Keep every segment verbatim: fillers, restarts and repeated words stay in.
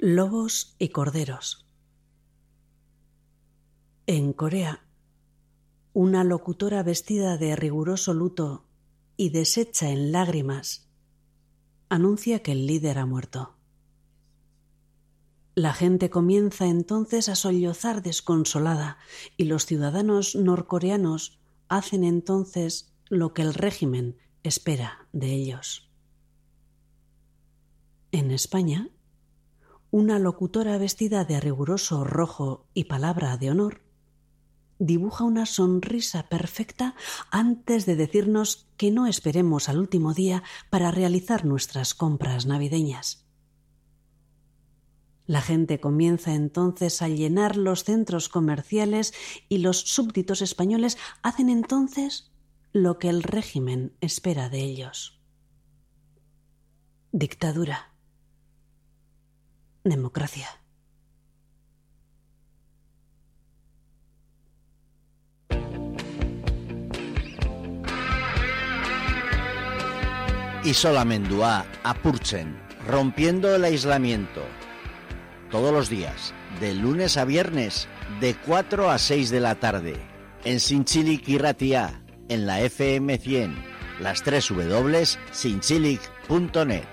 Lobos y corderos. En Corea, una locutora vestida de riguroso luto y deshecha en lágrimas anuncia que el líder ha muerto. La gente comienza entonces a sollozar desconsolada y los ciudadanos norcoreanos hacen entonces lo que el régimen espera de ellos. En España, una locutora vestida de riguroso rojo y palabra de honor dibuja una sonrisa perfecta antes de decirnos que no esperemos al último día para realizar nuestras compras navideñas. La gente comienza entonces a llenar los centros comerciales y los súbditos españoles hacen entonces lo que el régimen espera de ellos. Dictadura. Democracia. Isolamendua, apurtzen, rompiendo el aislamiento. Todos los días, de lunes a viernes, de cuatro a seis de la tarde, en Zintzilik Irratia, en la F M cien, las tres w punto zintzilik punto net.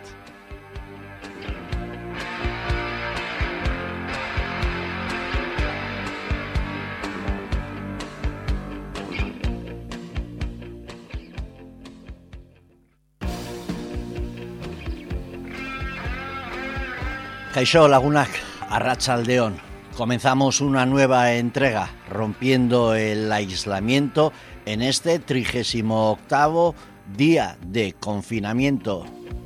Kaixo lagunak, arratsaldeon. Comenzamos una nueva entrega, rompiendo el aislamiento en este trigésimo octavo día de confinamiento.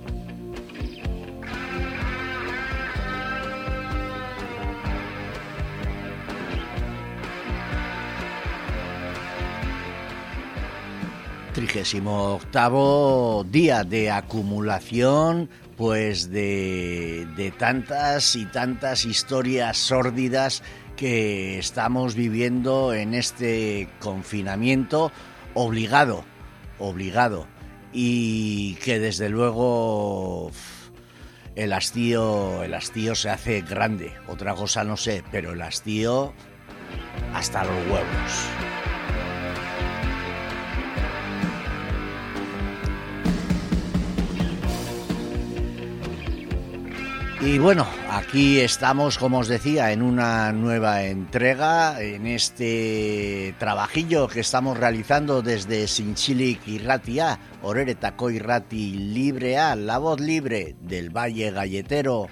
Trigésimo octavo día de acumulación, pues de, de tantas y tantas historias sórdidas que estamos viviendo en este confinamiento obligado, obligado, y que desde luego el hastío, el hastío se hace grande. Otra cosa no sé, pero el hastío hasta los huevos. Y bueno, aquí estamos, como os decía, en una nueva entrega, en este trabajillo que estamos realizando desde Zintzilik Irratia, Oreretako Irrati Librea, la voz libre del Valle Galletero.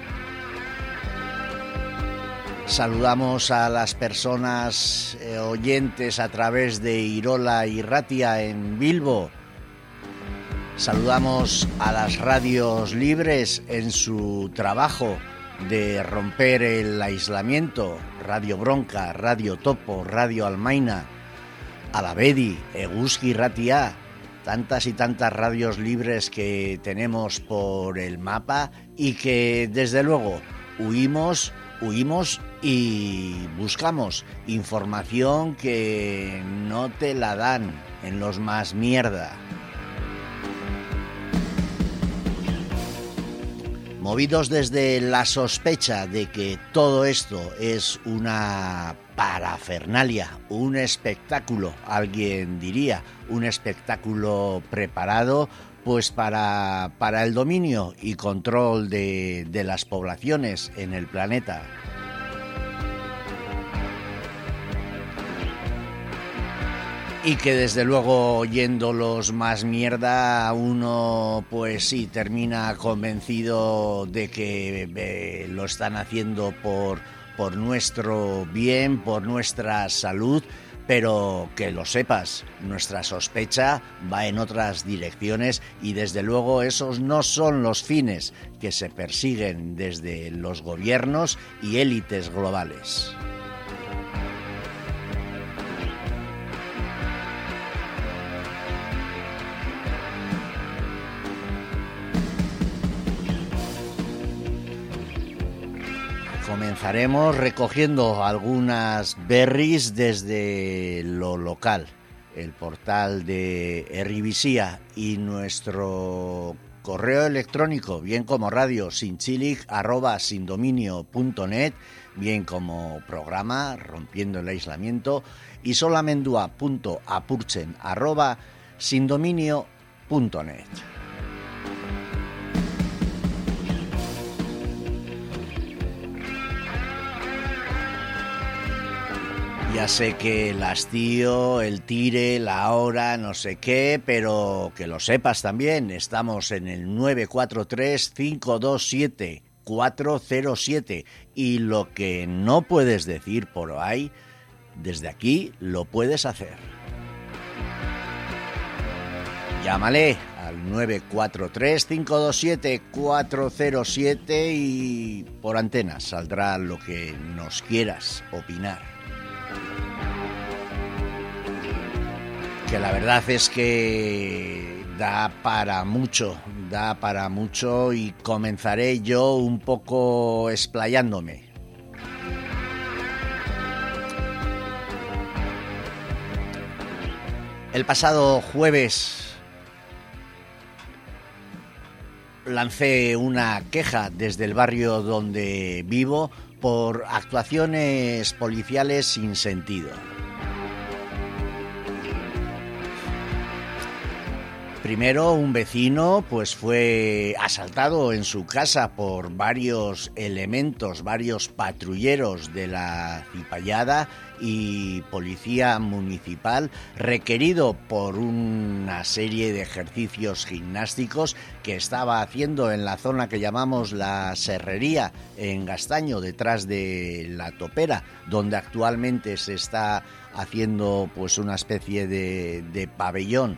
Saludamos a las personas eh, oyentes a través de Irola Irratia en Bilbo. Saludamos a las radios libres en su trabajo de romper el aislamiento, Radio Bronca, Radio Topo, Radio Almaina, Alavedi, Eguzki Irratia, tantas y tantas radios libres que tenemos por el mapa y que desde luego huimos, huimos y buscamos información que no te la dan en los más mierda. Movidos desde la sospecha de que todo esto es una parafernalia, un espectáculo, alguien diría, un espectáculo preparado pues para, para el dominio y control de, de las poblaciones en el planeta. Y que desde luego, oyéndolos más mierda, uno pues sí termina convencido de que eh, lo están haciendo por, por nuestro bien, por nuestra salud, pero que lo sepas, nuestra sospecha va en otras direcciones y desde luego esos no son los fines que se persiguen desde los gobiernos y élites globales. Comenzaremos recogiendo algunas berries desde lo local, el portal de Herribisía y nuestro correo electrónico, bien como radio sinchilik arroba sindominio punto net, bien como programa Rompiendo el Aislamiento, y solamendua punto apurtzen arroba sindominio punto net. Ya sé que el hastío, el tire, la hora, no sé qué, pero que lo sepas también, estamos en el nueve cuatro tres, cinco dos siete, cuatro cero siete, y lo que no puedes decir por ahí, desde aquí lo puedes hacer. Llámale al nueve cuatro tres, cinco dos siete, cuatro cero siete y por antena saldrá lo que nos quieras opinar. Que la verdad es que da para mucho, da para mucho, y comenzaré yo un poco explayándome. El pasado jueves lancé una queja desde el barrio donde vivo por actuaciones policiales sin sentido. Primero, un vecino pues fue asaltado en su casa por varios elementos, varios patrulleros de la Cipallada y policía municipal, requerido por una serie de ejercicios gimnásticos que estaba haciendo en la zona que llamamos la Serrería, en Gastaño, detrás de la Topera, donde actualmente se está haciendo pues una especie de, de pabellón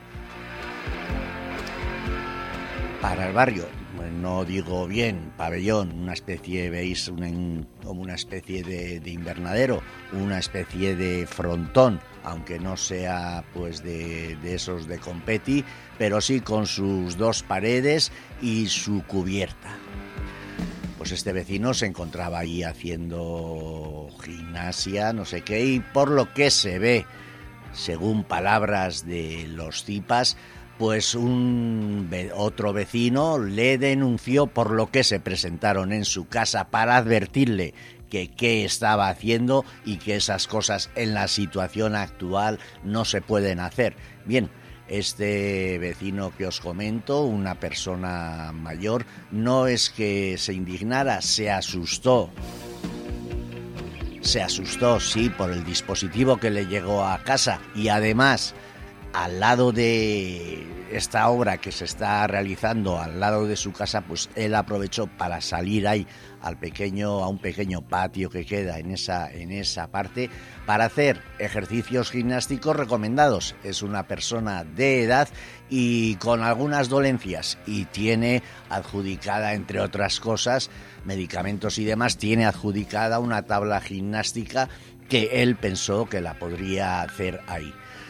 para el barrio. No digo bien pabellón, una especie, veis, una, como una especie de, de invernadero, una especie de frontón, aunque no sea pues de, de esos de competi, pero sí con sus dos paredes y su cubierta. Pues este vecino se encontraba ahí haciendo gimnasia, no sé qué, y por lo que se ve, según palabras de los cipas, pues un otro vecino le denunció por lo que se presentaron en su casa para advertirle que qué estaba haciendo y que esas cosas en la situación actual no se pueden hacer. Bien, este vecino que os comento, una persona mayor, no es que se indignara, se asustó. Se asustó, sí, por el dispositivo que le llegó a casa, y además, al lado de esta obra que se está realizando al lado de su casa, pues él aprovechó para salir ahí al pequeño, a un pequeño patio que queda en esa, en esa parte, para hacer ejercicios gimnásticos recomendados. Es una persona de edad y con algunas dolencias, y tiene adjudicada, entre otras cosas, medicamentos y demás, tiene adjudicada una tabla gimnástica que él pensó que la podría hacer ahí.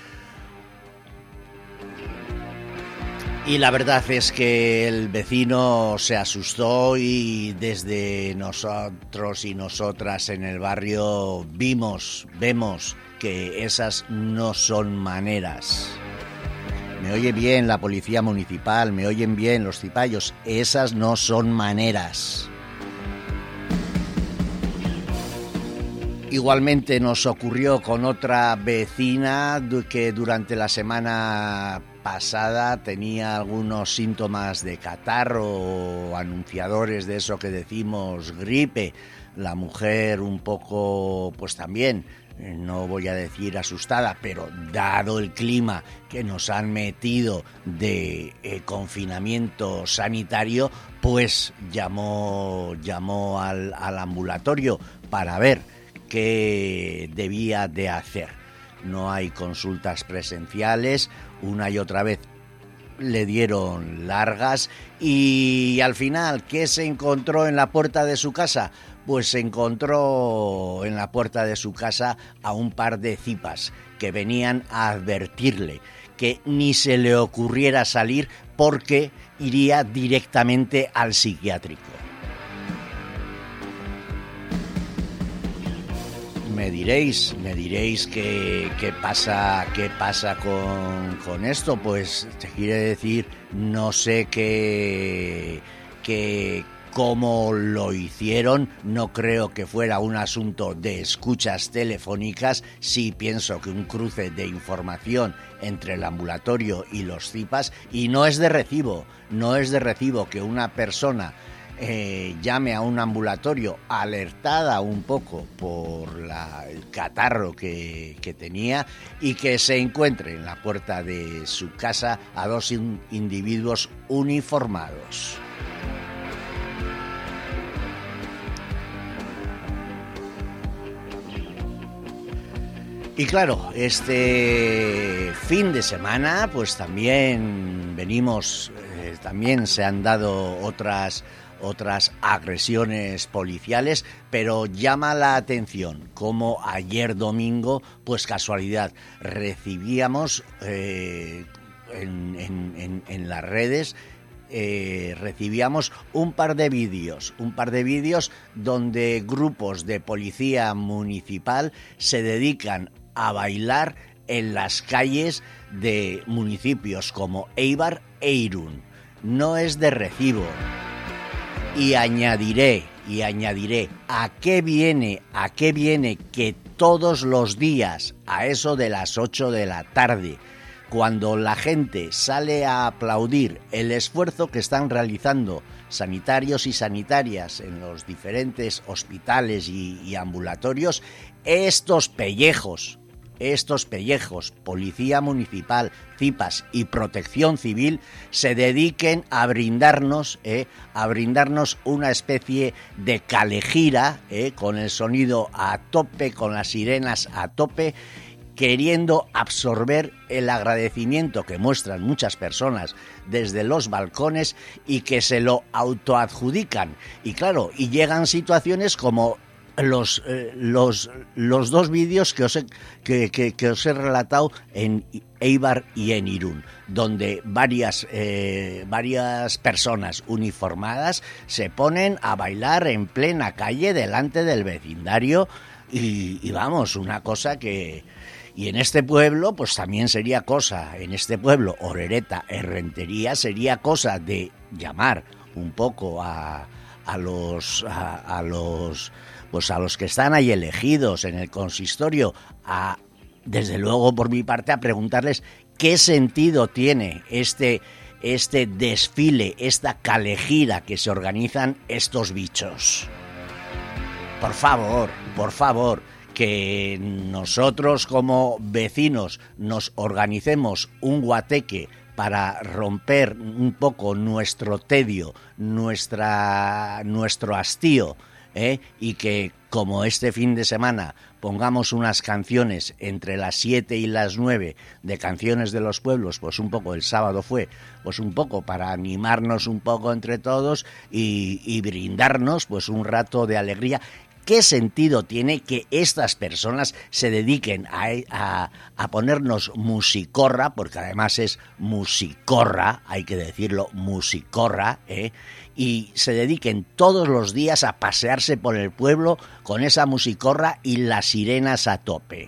Y la verdad es que el vecino se asustó, y desde nosotros y nosotras en el barrio vimos, vemos que esas no son maneras. Me oye bien la policía municipal, me oyen bien los cipayos, esas no son maneras. Igualmente nos ocurrió con otra vecina que durante la semana pasada tenía algunos síntomas de catarro o anunciadores de eso que decimos gripe. La mujer un poco, pues también, no voy a decir asustada, pero dado el clima que nos han metido de eh, confinamiento sanitario, pues llamó, llamó al, al ambulatorio para ver qué debía de hacer. No hay consultas presenciales, una y otra vez le dieron largas, y al final, ¿qué se encontró en la puerta de su casa? Pues se encontró en la puerta de su casa a un par de cipas que venían a advertirle que ni se le ocurriera salir porque iría directamente al psiquiátrico. me diréis, me diréis qué, qué pasa, qué pasa con, con esto. Pues te quiere decir, no sé qué, qué, cómo lo hicieron. No creo que fuera un asunto de escuchas telefónicas. Sí pienso que un cruce de información entre el ambulatorio y los C I P As, y no es de recibo, no es de recibo que una persona Eh, llame a un ambulatorio alertada un poco por la, el catarro que, que tenía, y que se encuentre en la puerta de su casa a dos in, individuos uniformados. Y claro, este fin de semana pues también venimos, eh, también se han dado otras otras agresiones policiales, pero llama la atención como ayer domingo, pues casualidad, recibíamos eh, en, en, en, en las redes, eh, recibíamos un par de vídeos, un par de vídeos donde grupos de policía municipal se dedican a bailar en las calles de municipios como Eibar e Irún. No es de recibo. Y añadiré, y añadiré, ¿a qué viene, a qué viene que todos los días, a eso de las ocho de la tarde, cuando la gente sale a aplaudir el esfuerzo que están realizando sanitarios y sanitarias en los diferentes hospitales y, y ambulatorios, estos pellejos, estos pellejos, Policía Municipal, C I P As y Protección Civil, se dediquen a brindarnos, eh, a brindarnos una especie de calejira, eh, con el sonido a tope, con las sirenas a tope, queriendo absorber el agradecimiento que muestran muchas personas desde los balcones y que se lo autoadjudican. Y claro, y llegan situaciones como Los, eh, los, los dos vídeos que os, he, que, que, que os he relatado en Eibar y en Irún, donde varias, eh, varias personas uniformadas se ponen a bailar en plena calle delante del vecindario y, y vamos, una cosa que... Y en este pueblo, pues también sería cosa, en este pueblo, Orereta, Errentería, sería cosa de llamar un poco a, a los... a, a los pues a los que están ahí elegidos en el consistorio, a, desde luego por mi parte, a preguntarles qué sentido tiene este, este desfile, esta calejira que se organizan estos bichos. Por favor, por favor, que nosotros como vecinos nos organicemos un guateque para romper un poco nuestro tedio, nuestra, nuestro hastío, ¿Eh? y que como este fin de semana pongamos unas canciones entre las siete y las nueve de canciones de los pueblos, pues un poco el sábado fue, pues un poco para animarnos un poco entre todos y, y brindarnos pues un rato de alegría. ¿Qué sentido tiene que estas personas se dediquen a, a, a ponernos musicorra, porque además es musicorra, hay que decirlo, musicorra, ¿eh? y se dediquen todos los días a pasearse por el pueblo con esa musicorra y las sirenas a tope?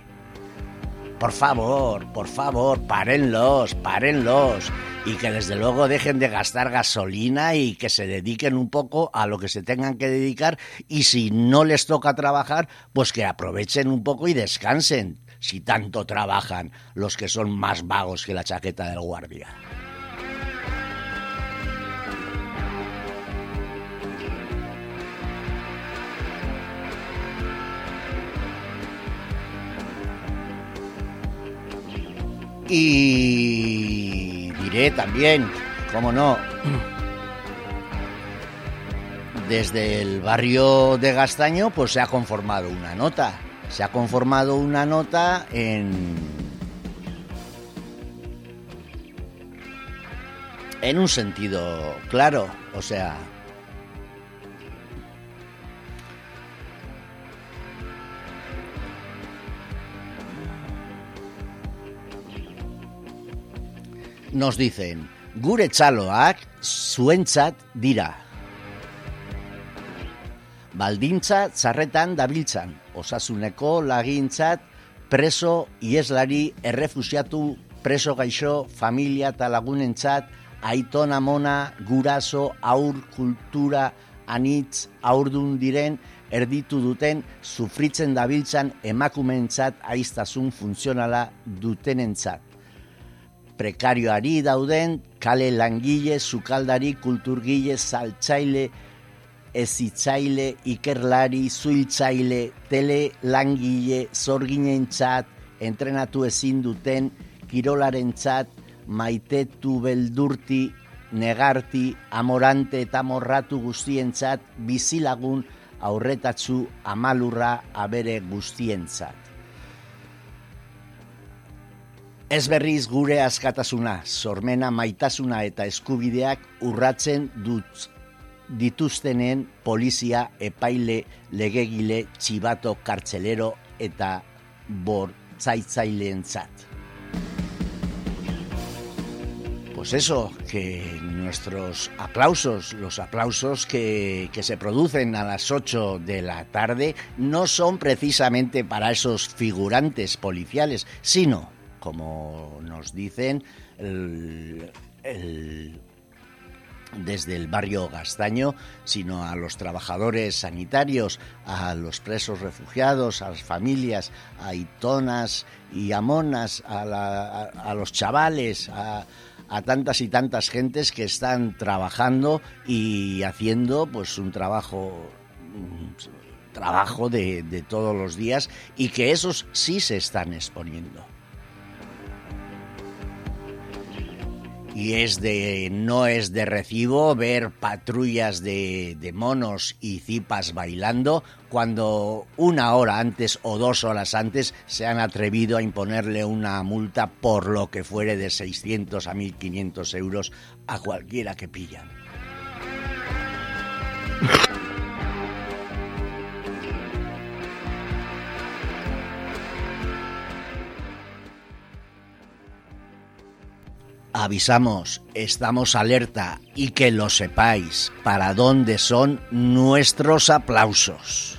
Por favor, por favor, párenlos, párenlos. Y que desde luego dejen de gastar gasolina y que se dediquen un poco a lo que se tengan que dedicar. Y si no les toca trabajar, pues que aprovechen un poco y descansen, si tanto trabajan los que son más vagos que la chaqueta del guardia. Y diré también, cómo no, desde el barrio de Gastaño pues se ha conformado una nota, se ha conformado una nota en, en un sentido claro, o sea, nos dicen, gure txaloak zuentzat dira. baldintza txarretan dabiltzan, osasuneko lagintzat, preso, ieslari, errefusiatu, preso gaixo, familia eta lagunentzat, aiton amona, guraso, aur, kultura, anitz, aurdun diren, erditu duten, sufritzen dabiltzan emakumeentzat aiztasun funtzionala dutenentzat. Prekarioari dauden, kale langile, sukaldari, kulturgile, saltzaile, ezitzaile, ikerlari, zuiltzaile, tele langile, zorginentzat, entrenatu ezin duten, kirolarentzat, maitetu beldurti, negarti, amorante eta morratu guztientzat, bizilagun, aurretatzu, amalurra, abere guztientzat. Ez berriz gure askatasuna, sormena, maitasuna eta eskubideak urratzen dut dituztenen polizia, epaile, legegile, txibato, kartzelero eta bortzaitzaileentzat. Pues eso, que nuestros aplausos, los aplausos que, que se producen a las ocho de la tarde, no son precisamente para esos figurantes policiales, sino, como nos dicen el, el, desde el barrio Gastaño, sino a los trabajadores sanitarios, a los presos refugiados, a las familias, a aitonas y amonas, a, la, a, a los chavales, a... a tantas y tantas gentes que están trabajando y haciendo pues un trabajo un trabajo de, de todos los días y que esos sí se están exponiendo. Y es de, no es de recibo ver patrullas de, de monos y cipas bailando cuando una hora antes o dos horas antes se han atrevido a imponerle una multa por lo que fuere de seiscientos a mil quinientos euros a cualquiera que pillan. Avisamos, estamos alerta y que lo sepáis, para dónde son nuestros aplausos.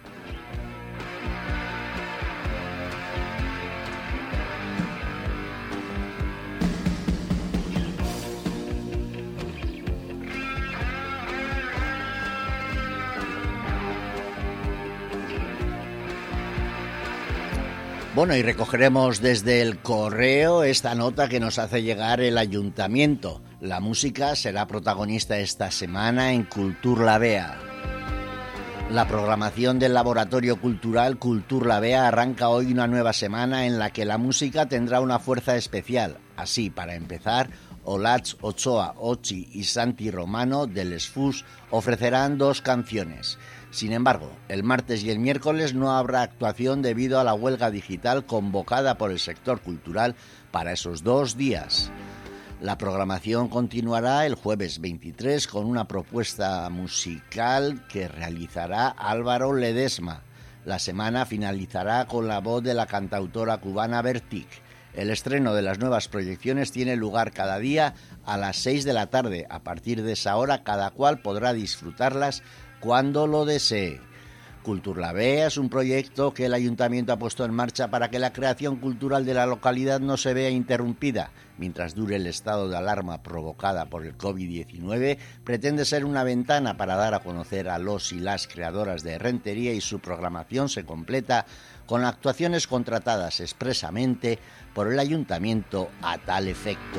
Bueno, y recogeremos desde el correo esta nota que nos hace llegar el ayuntamiento. La música será protagonista esta semana en Cultur La Vea. La programación del Laboratorio Cultural Cultur La Vea arranca hoy una nueva semana en la que la música tendrá una fuerza especial. Así, para empezar, Olatz Ochoa, Ochi y Santi Romano del Esfus ofrecerán dos canciones. Sin embargo, el martes y el miércoles no habrá actuación debido a la huelga digital convocada por el sector cultural para esos dos días. La programación continuará el jueves veintitrés con una propuesta musical que realizará Álvaro Ledesma. La semana finalizará con la voz de la cantautora cubana Vertic. El estreno de las nuevas proyecciones tiene lugar cada día a las seis de la tarde. A partir de esa hora, cada cual podrá disfrutarlas cuando lo desee. Cultur La Vea es un proyecto que el Ayuntamiento ha puesto en marcha para que la creación cultural de la localidad no se vea interrumpida. Mientras dure el estado de alarma provocada por el covid diecinueve, pretende ser una ventana para dar a conocer a los y las creadoras de Rentería y su programación se completa con actuaciones contratadas expresamente por el Ayuntamiento a tal efecto.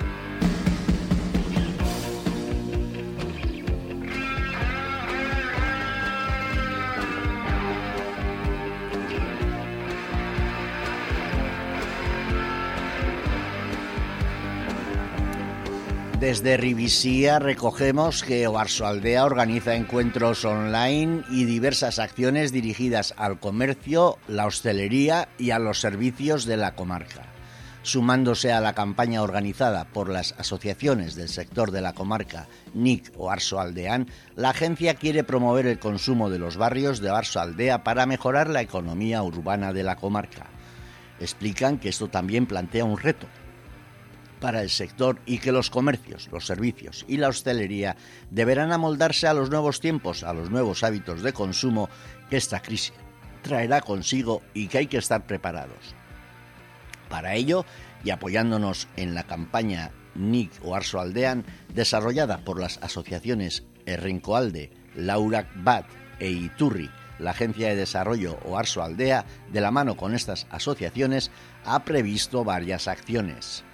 Desde Ribisía recogemos que Oarsoaldea organiza encuentros online y diversas acciones dirigidas al comercio, la hostelería y a los servicios de la comarca. Sumándose a la campaña organizada por las asociaciones del sector de la comarca N I C Oarsoaldean, la agencia quiere promover el consumo de los barrios de Oarsoaldea para mejorar la economía urbana de la comarca. Explican que esto también plantea un reto. para el sector y que los comercios, los servicios y la hostelería deberán amoldarse a los nuevos tiempos, a los nuevos hábitos de consumo que esta crisis traerá consigo y que hay que estar preparados. Para ello, y apoyándonos en la campaña Nik Oarsoaldean, desarrollada por las asociaciones Errinkoalde, Laurak Bat e Iturri, la Agencia de Desarrollo Oarsoaldea, de la mano con estas asociaciones, ha previsto varias acciones.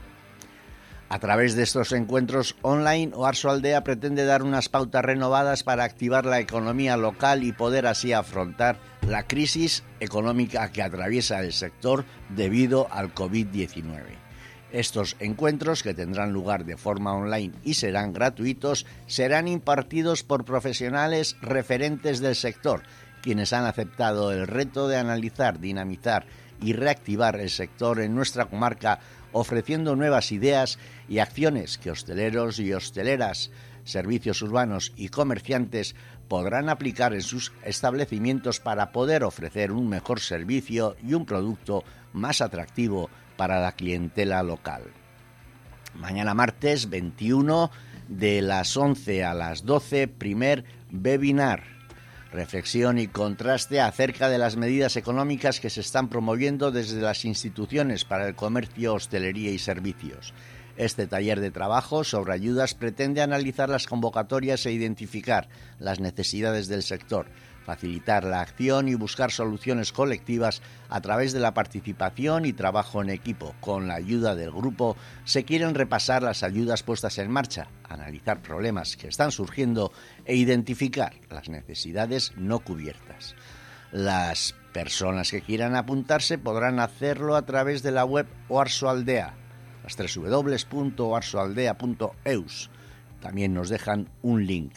A través de estos encuentros online, Oarsoaldea pretende dar unas pautas renovadas para activar la economía local y poder así afrontar la crisis económica que atraviesa el sector debido al covid diecinueve. Estos encuentros, que tendrán lugar de forma online y serán gratuitos, serán impartidos por profesionales referentes del sector, quienes han aceptado el reto de analizar, dinamizar y reactivar el sector en nuestra comarca, ofreciendo nuevas ideas y acciones que hosteleros y hosteleras, servicios urbanos y comerciantes podrán aplicar en sus establecimientos para poder ofrecer un mejor servicio y un producto más atractivo para la clientela local. Mañana martes veintiuno, de las once a las doce, primer webinar. Reflexión y contraste acerca de las medidas económicas que se están promoviendo desde las instituciones para el comercio, hostelería y servicios. Este taller de trabajo sobre ayudas pretende analizar las convocatorias e identificar las necesidades del sector, facilitar la acción y buscar soluciones colectivas a través de la participación y trabajo en equipo. Con la ayuda del grupo se quieren repasar las ayudas puestas en marcha, analizar problemas que están surgiendo e identificar las necesidades no cubiertas. Las personas que quieran apuntarse podrán hacerlo a través de la web Oarsoaldea, las doble u doble u doble u punto oarsoaldea punto e u s. También nos dejan un link.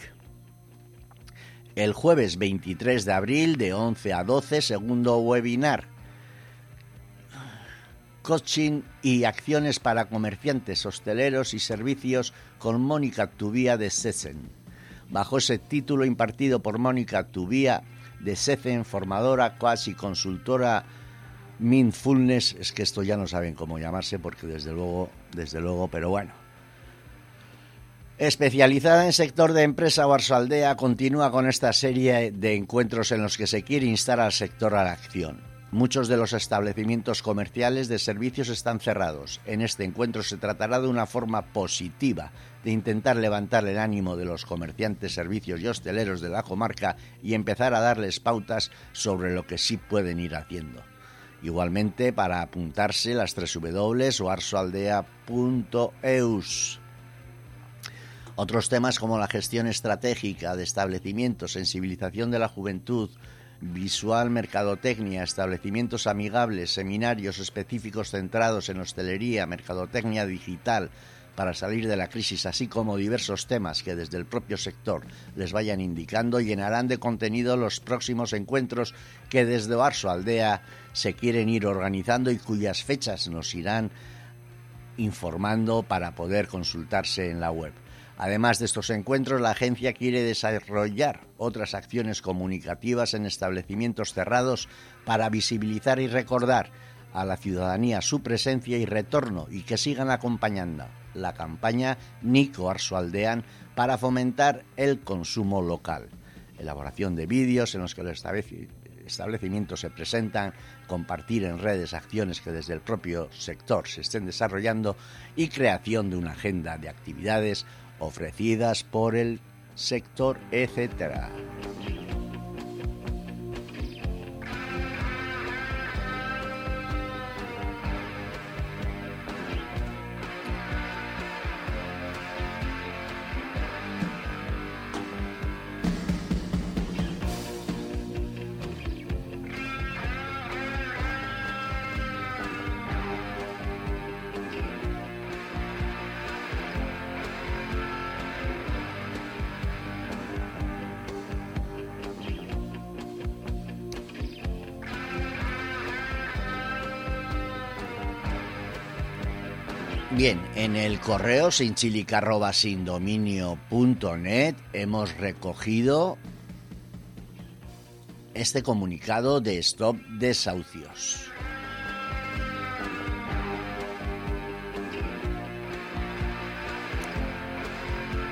El jueves veintitrés de abril, de once a doce, segundo webinar. Coaching y acciones para comerciantes, hosteleros y servicios con Mónica Tubía de Setzen. Bajo ese título, impartido por Mónica Tubía de Setzen, formadora, coach y consultora Mindfulness, es que esto ya no saben cómo llamarse porque desde luego, desde luego, pero bueno. Especializada en sector de empresa, Oarsoaldea continúa con esta serie de encuentros en los que se quiere instar al sector a la acción. Muchos de los establecimientos comerciales de servicios están cerrados. En este encuentro se tratará de una forma positiva de intentar levantar el ánimo de los comerciantes, servicios y hosteleros de la comarca y empezar a darles pautas sobre lo que sí pueden ir haciendo. Igualmente, para apuntarse, las doble u doble u doble u punto oarsoaldea punto e u s. Otros temas como la gestión estratégica de establecimientos, sensibilización de la juventud, visual, mercadotecnia, establecimientos amigables, seminarios específicos centrados en hostelería, mercadotecnia digital para salir de la crisis, así como diversos temas que desde el propio sector les vayan indicando, llenarán de contenido los próximos encuentros que desde Oarsoaldea se quieren ir organizando y cuyas fechas nos irán informando para poder consultarse en la web. Además de estos encuentros, la agencia quiere desarrollar otras acciones comunicativas en establecimientos cerrados para visibilizar y recordar a la ciudadanía su presencia y retorno, y que sigan acompañando la campaña Nik Oarsoaldean para fomentar el consumo local. Elaboración de vídeos en los que los establecimientos se presentan, compartir en redes acciones que desde el propio sector se estén desarrollando y creación de una agenda de actividades ofrecidas por el sector, etcétera. Bien, en el correo sinchilic arroba sindominio punto net hemos recogido este comunicado de Stop Desahucios.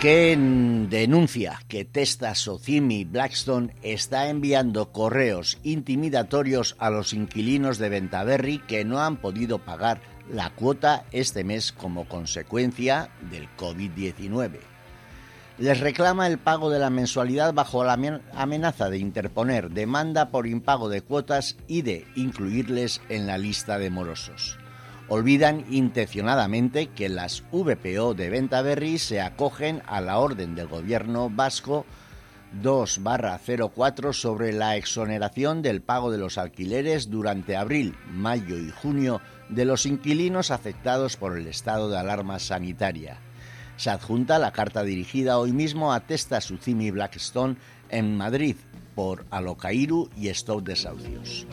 que denuncia que Testa, Socimi, Blackstone está enviando correos intimidatorios a los inquilinos de Bentaberri que no han podido pagar la cuota este mes como consecuencia del COVID diecinueve. Les reclama el pago de la mensualidad bajo la amenaza de interponer demanda por impago de cuotas y de incluirles en la lista de morosos. Olvidan intencionadamente que las V P O de Bentaberri se acogen a la orden del gobierno vasco dos barra cero cuatro sobre la exoneración del pago de los alquileres durante abril, mayo y junio de los inquilinos afectados por el estado de alarma sanitaria. Se adjunta la carta dirigida hoy mismo a Testa, Socimi y Blackstone en Madrid por Alokairu y Stop Desahucios.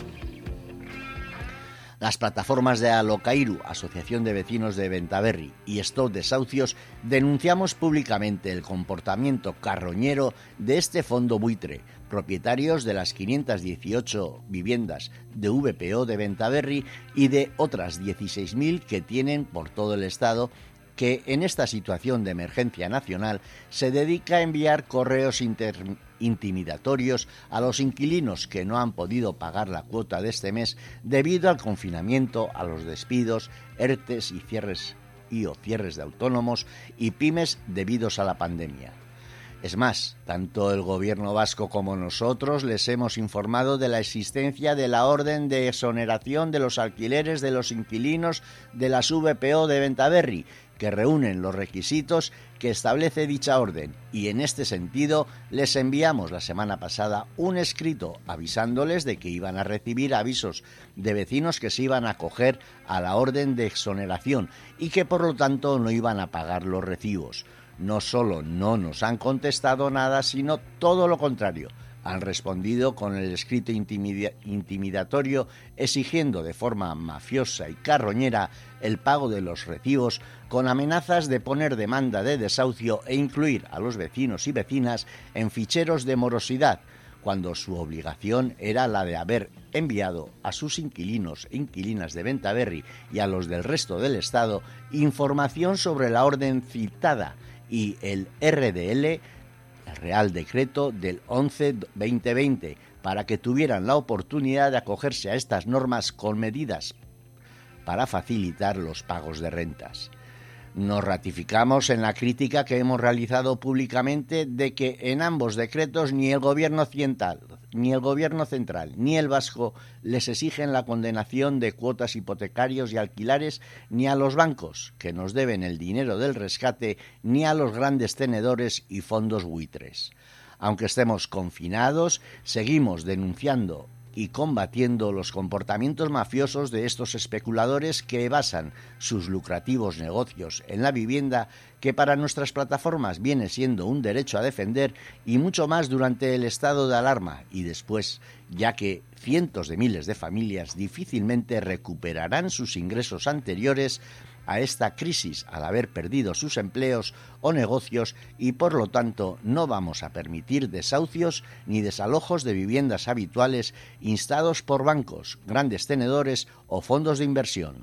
Las plataformas de Alokairu, Asociación de Vecinos de Bentaberri, y Stop Desahucios denunciamos públicamente el comportamiento carroñero de este fondo buitre, propietarios de las quinientas dieciocho viviendas de V P O de Bentaberri y de otras dieciséis mil que tienen por todo el estado, que en esta situación de emergencia nacional se dedica a enviar correos inter- intimidatorios a los inquilinos que no han podido pagar la cuota de este mes debido al confinamiento, a los despidos, ERTES y cierres y o cierres de autónomos y pymes debidos a la pandemia. Es más, tanto el gobierno vasco como nosotros les hemos informado de la existencia de la orden de exoneración de los alquileres de los inquilinos de las V P O de Bentaberri, que reúnen los requisitos que establece dicha orden, y en este sentido les enviamos la semana pasada un escrito avisándoles de que iban a recibir avisos de vecinos que se iban a acoger a la orden de exoneración y que por lo tanto no iban a pagar los recibos. No solo no nos han contestado nada, sino todo lo contrario. Han respondido con el escrito intimida- intimidatorio exigiendo de forma mafiosa y carroñera el pago de los recibos, con amenazas de poner demanda de desahucio e incluir a los vecinos y vecinas en ficheros de morosidad, cuando su obligación era la de haber enviado a sus inquilinos e inquilinas de Bentaberri y a los del resto del estado información sobre la orden citada y el R D L, el Real Decreto del once barra veinte veinte, para que tuvieran la oportunidad de acogerse a estas normas con medidas para facilitar los pagos de rentas. Nos ratificamos en la crítica que hemos realizado públicamente de que en ambos decretos ni el gobierno central, ni el gobierno central ni el vasco les exigen la condenación de cuotas hipotecarios y alquilares ni a los bancos, que nos deben el dinero del rescate, ni a los grandes tenedores y fondos buitres. Aunque estemos confinados, seguimos denunciando y combatiendo los comportamientos mafiosos de estos especuladores que basan sus lucrativos negocios en la vivienda, que para nuestras plataformas viene siendo un derecho a defender, y mucho más durante el estado de alarma y después, ya que cientos de miles de familias difícilmente recuperarán sus ingresos anteriores a esta crisis al haber perdido sus empleos o negocios, y por lo tanto no vamos a permitir desahucios ni desalojos de viviendas habituales instados por bancos, grandes tenedores o fondos de inversión.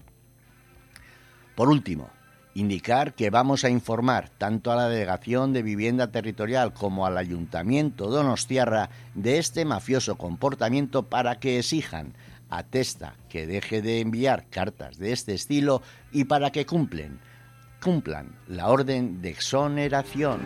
Por último, indicar que vamos a informar tanto a la Delegación de Vivienda Territorial como al Ayuntamiento donostiarra de este mafioso comportamiento para que exijan a Testa que deje de enviar cartas de este estilo y para que cumplen, cumplan la orden de exoneración.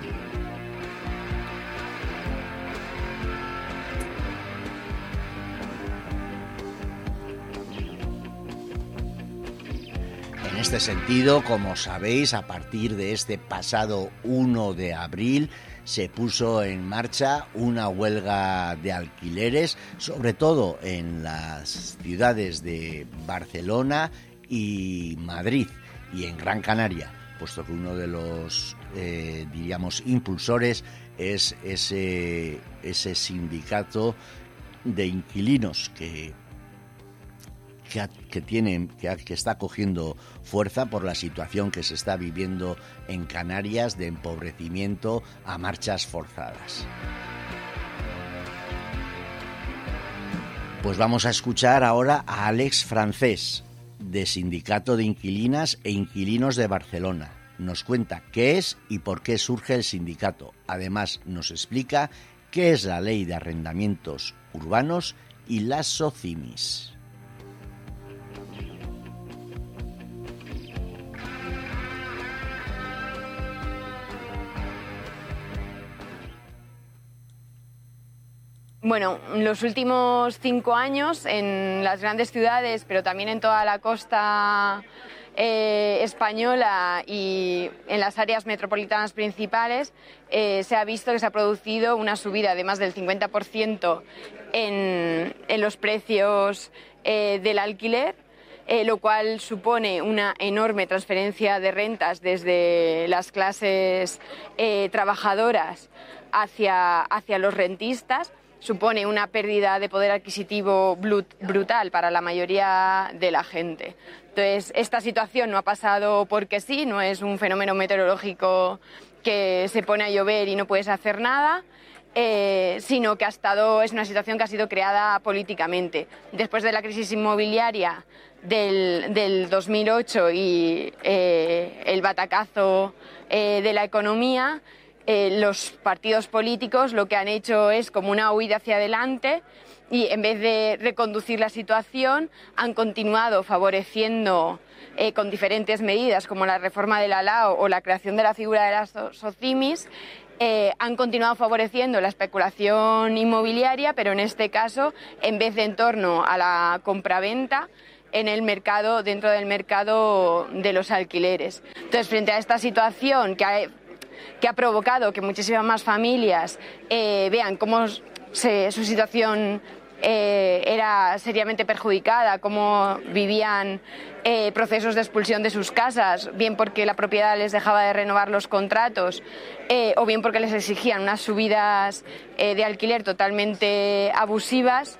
En este sentido, como sabéis, a partir de este pasado uno de abril se puso en marcha una huelga de alquileres, sobre todo en las ciudades de Barcelona y Madrid y en Gran Canaria, puesto que uno de los, eh, diríamos, impulsores es ese, ese sindicato de inquilinos que Que, que, tiene, que, que está cogiendo fuerza por la situación que se está viviendo en Canarias de empobrecimiento a marchas forzadas. Pues vamos a escuchar ahora a Àlex Francés, de Sindicato de Inquilinas e Inquilinos de Barcelona. nos cuenta qué es y por qué surge el sindicato. Además, nos explica qué es la Ley de Arrendamientos Urbanos y las SOCIMIS. Bueno, los últimos cinco años en las grandes ciudades, pero también en toda la costa eh, española y en las áreas metropolitanas principales, eh, se ha visto que se ha producido una subida de más del cincuenta por ciento en, en los precios eh, del alquiler, eh, lo cual supone una enorme transferencia de rentas desde las clases eh, trabajadoras hacia, hacia los rentistas. Supone una pérdida de poder adquisitivo brutal para la mayoría de la gente. Entonces, esta situación no ha pasado porque sí, no es un fenómeno meteorológico que se pone a llover y no puedes hacer nada, eh, sino que ha estado, es una situación que ha sido creada políticamente. Después de la crisis inmobiliaria del, del dos mil ocho y eh, el batacazo eh, de la economía, Eh, los partidos políticos lo que han hecho es como una huida hacia adelante y en vez de reconducir la situación han continuado favoreciendo eh, con diferentes medidas como la reforma de la L A O o la creación de la figura de las SOCIMIS, eh, han continuado favoreciendo la especulación inmobiliaria, pero en este caso en vez de en torno a la compraventa, en el mercado, dentro del mercado de los alquileres. Entonces, frente a esta situación que ha que ha provocado que muchísimas más familias eh, vean cómo se, su situación eh, era seriamente perjudicada, cómo vivían eh, procesos de expulsión de sus casas, bien porque la propiedad les dejaba de renovar los contratos eh, o bien porque les exigían unas subidas eh, de alquiler totalmente abusivas.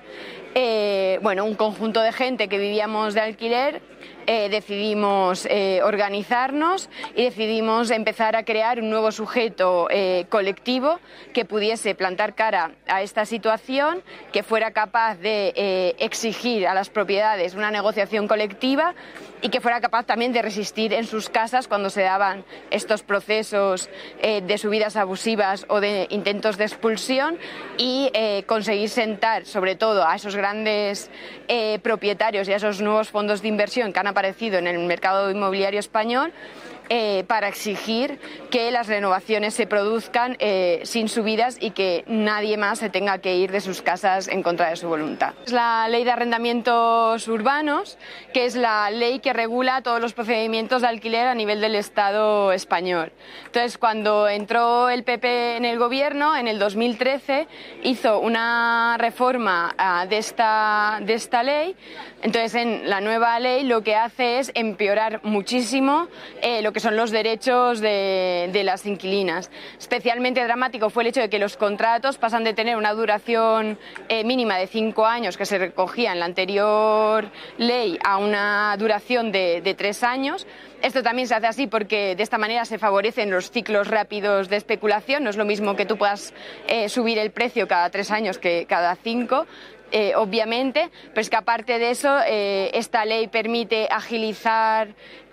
Eh, bueno, un conjunto de gente que vivíamos de alquiler eh, decidimos eh, organizarnos y decidimos empezar a crear un nuevo sujeto eh, colectivo que pudiese plantar cara a esta situación, que fuera capaz de eh, exigir a las propiedades una negociación colectiva y que fuera capaz también de resistir en sus casas cuando se daban estos procesos eh, de subidas abusivas o de intentos de expulsión y eh, conseguir sentar sobre todo a esos grandes eh, propietarios y a esos nuevos fondos de inversión que han aparecido en el mercado inmobiliario español eh, para exigir que las renovaciones se produzcan eh, sin subidas y que nadie más se tenga que ir de sus casas en contra de su voluntad. Es la Ley de Arrendamientos Urbanos, que es la ley que regula todos los procedimientos de alquiler a nivel del Estado español. Entonces, cuando entró el P P en el gobierno, en el dos mil trece, hizo una reforma uh, de, esta, de esta ley. Entonces, en la nueva ley lo que hace es empeorar muchísimo eh, lo que son los derechos de, de las inquilinas. Especialmente dramático fue el hecho de que los contratos pasan de tener una duración eh, mínima de cinco años, que se recogía en la anterior ley, a una duración de, de tres años. Esto también se hace así porque de esta manera se favorecen los ciclos rápidos de especulación. No es lo mismo que tú puedas eh, subir el precio cada tres años que cada cinco. Eh, obviamente, pero es que aparte de eso, eh, esta ley permite agilizar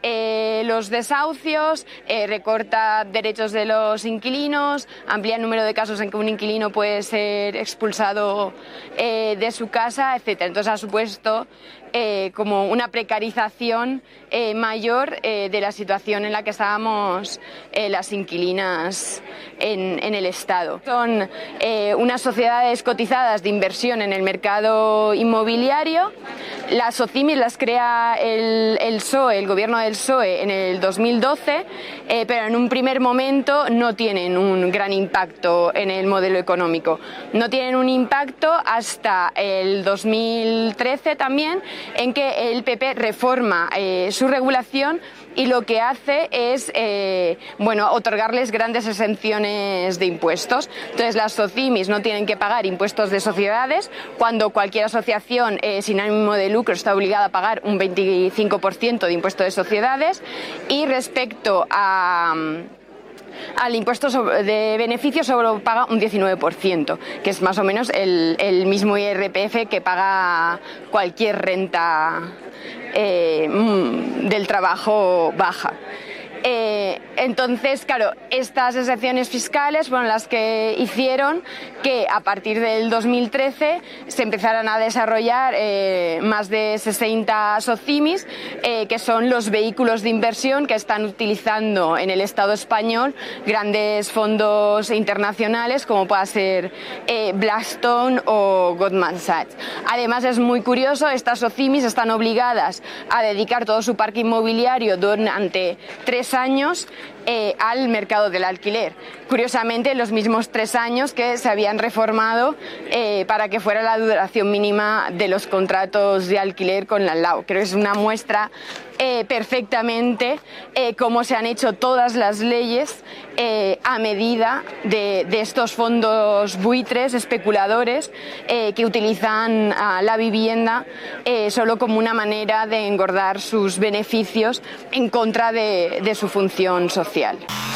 eh, los desahucios, eh, recorta derechos de los inquilinos, amplía el número de casos en que un inquilino puede ser expulsado eh, de su casa, etcétera. Entonces ha supuesto eh, como una precarización eh, mayor eh, de la situación en la que estábamos eh, las inquilinas en, en el Estado. Son eh, unas sociedades cotizadas de inversión en el mercado inmobiliario. Las SOCIMIS las crea el, el P S O E, el gobierno del P S O E, en el dos mil doce, eh, pero en un primer momento no tienen un gran impacto en el modelo económico. No tienen un impacto hasta el dos mil trece también, en que el P P reforma eh, su regulación y lo que hace es eh, bueno, otorgarles grandes exenciones de impuestos. Entonces las SOCIMIS no tienen que pagar impuestos de sociedades, cuando cualquier asociación eh, sin ánimo de lucro está obligada a pagar un veinticinco por ciento de impuesto de sociedades. Y respecto a al impuesto sobre, de beneficios solo paga un diecinueve por ciento, que es más o menos el, el mismo I R P F que paga cualquier renta eh, del trabajo baja. Eh, entonces, claro, estas exenciones fiscales fueron las que hicieron que a partir del dos mil trece se empezaran a desarrollar eh, más de sesenta SOCIMIs, eh, que son los vehículos de inversión que están utilizando en el Estado español grandes fondos internacionales como pueda ser eh, Blackstone o Goldman Sachs. Además, es muy curioso, estas SOCIMIs están obligadas a dedicar todo su parque inmobiliario durante tres años eh, al mercado del alquiler. Curiosamente, los mismos tres años que se habían reformado eh, para que fuera la duración mínima de los contratos de alquiler con la L A O. Creo que es una muestra eh, perfectamente eh, cómo se han hecho todas las leyes eh, a medida de, de estos fondos buitres, especuladores, eh, que utilizan a la vivienda eh, solo como una manera de engordar sus beneficios en contra de, de su función social.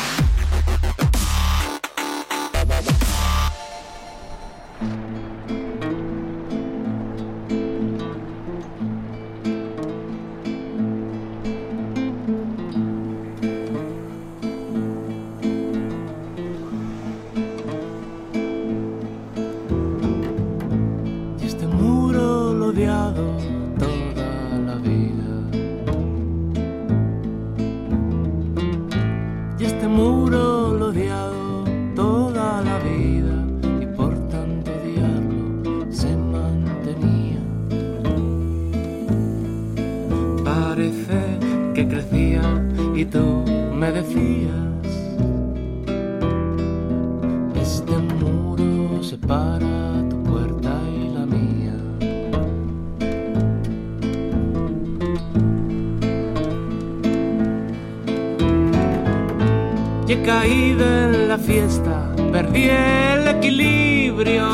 He caído en la fiesta, perdí el equilibrio.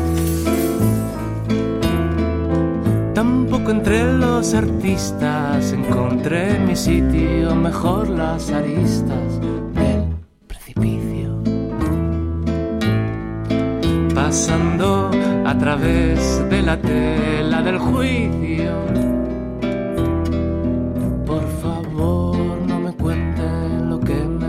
Tampoco entre los artistas encontré mi sitio, mejor las aristas del precipicio. Pasando a través de la tela del juicio. Por favor, no me cuenten lo que me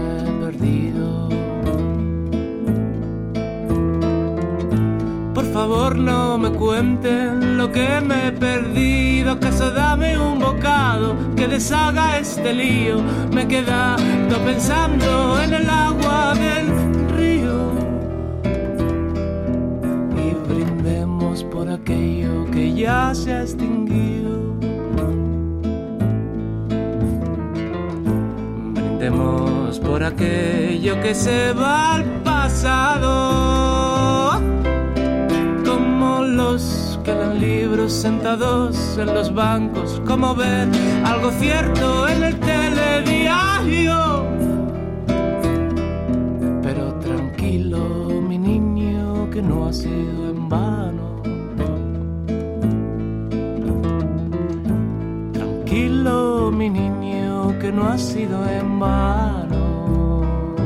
Por favor, no me cuenten lo que me he perdido. ¿Acaso dame un bocado que deshaga este lío? Me he quedado pensando en el agua del río. Y brindemos por aquello que ya se ha extinguido. Brindemos por aquello que se va al pasado. Como los que leen libros sentados en los bancos, como ver algo cierto en el telediario. Pero tranquilo, mi niño, que no ha sido en vano. Tranquilo, mi niño, que no ha sido en vano.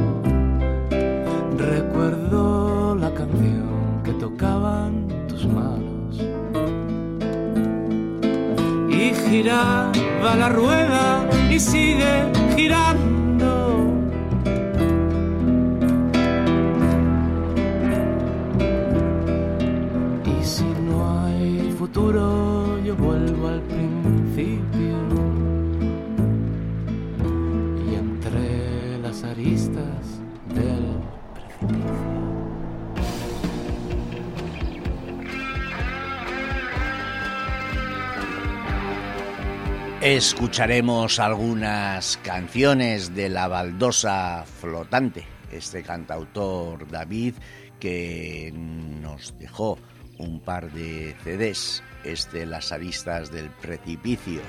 Recuerdo la canción que tocaban tus manos y giraba la rueda y sigue girando. Y si no hay futuro, yo vuelvo al principio y entre las aristas del precipicio. Escucharemos algunas canciones de La Baldosa Flotante, este cantautor David que nos dejó un par de C Ds, este Las Aristas del Precipicio.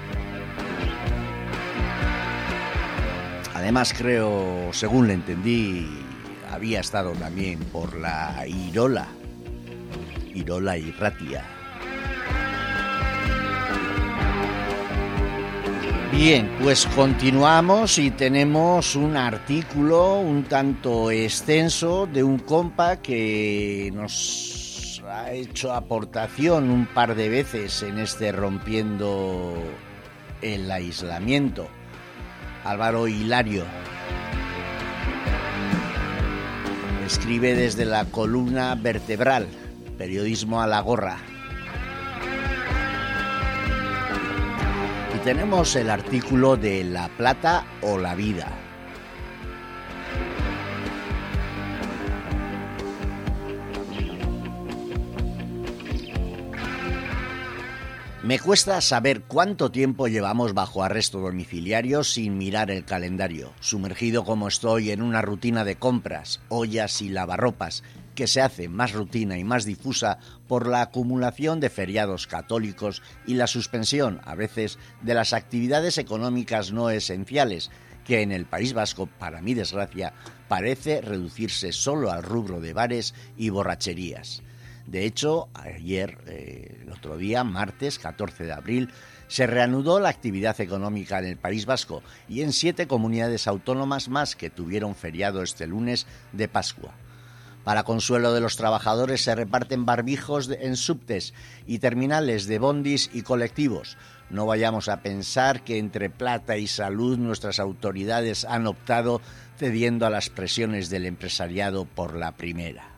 Además creo, según le entendí, había estado también por la Irola, Irola y Ratia. Bien, pues continuamos y tenemos un artículo un tanto extenso de un compa que nos ha hecho aportación un par de veces en este Rompiendo el Aislamiento. Álvaro Hilario. Escribe desde la columna vertebral, periodismo a la gorra. Y tenemos el artículo de La Plata o la Vida. Me cuesta saber cuánto tiempo llevamos bajo arresto domiciliario sin mirar el calendario, sumergido como estoy en una rutina de compras, ollas y lavarropas, que se hace más rutina y más difusa por la acumulación de feriados católicos y la suspensión, a veces, de las actividades económicas no esenciales, que en el País Vasco, para mi desgracia, parece reducirse solo al rubro de bares y borracherías. De hecho, ayer, eh, el otro día, martes catorce de abril, se reanudó la actividad económica en el País Vasco y en siete comunidades autónomas más que tuvieron feriado este lunes de Pascua. Para consuelo de los trabajadores se reparten barbijos en subtes y terminales de bondis y colectivos. No vayamos a pensar que entre plata y salud nuestras autoridades han optado cediendo a las presiones del empresariado por la primera.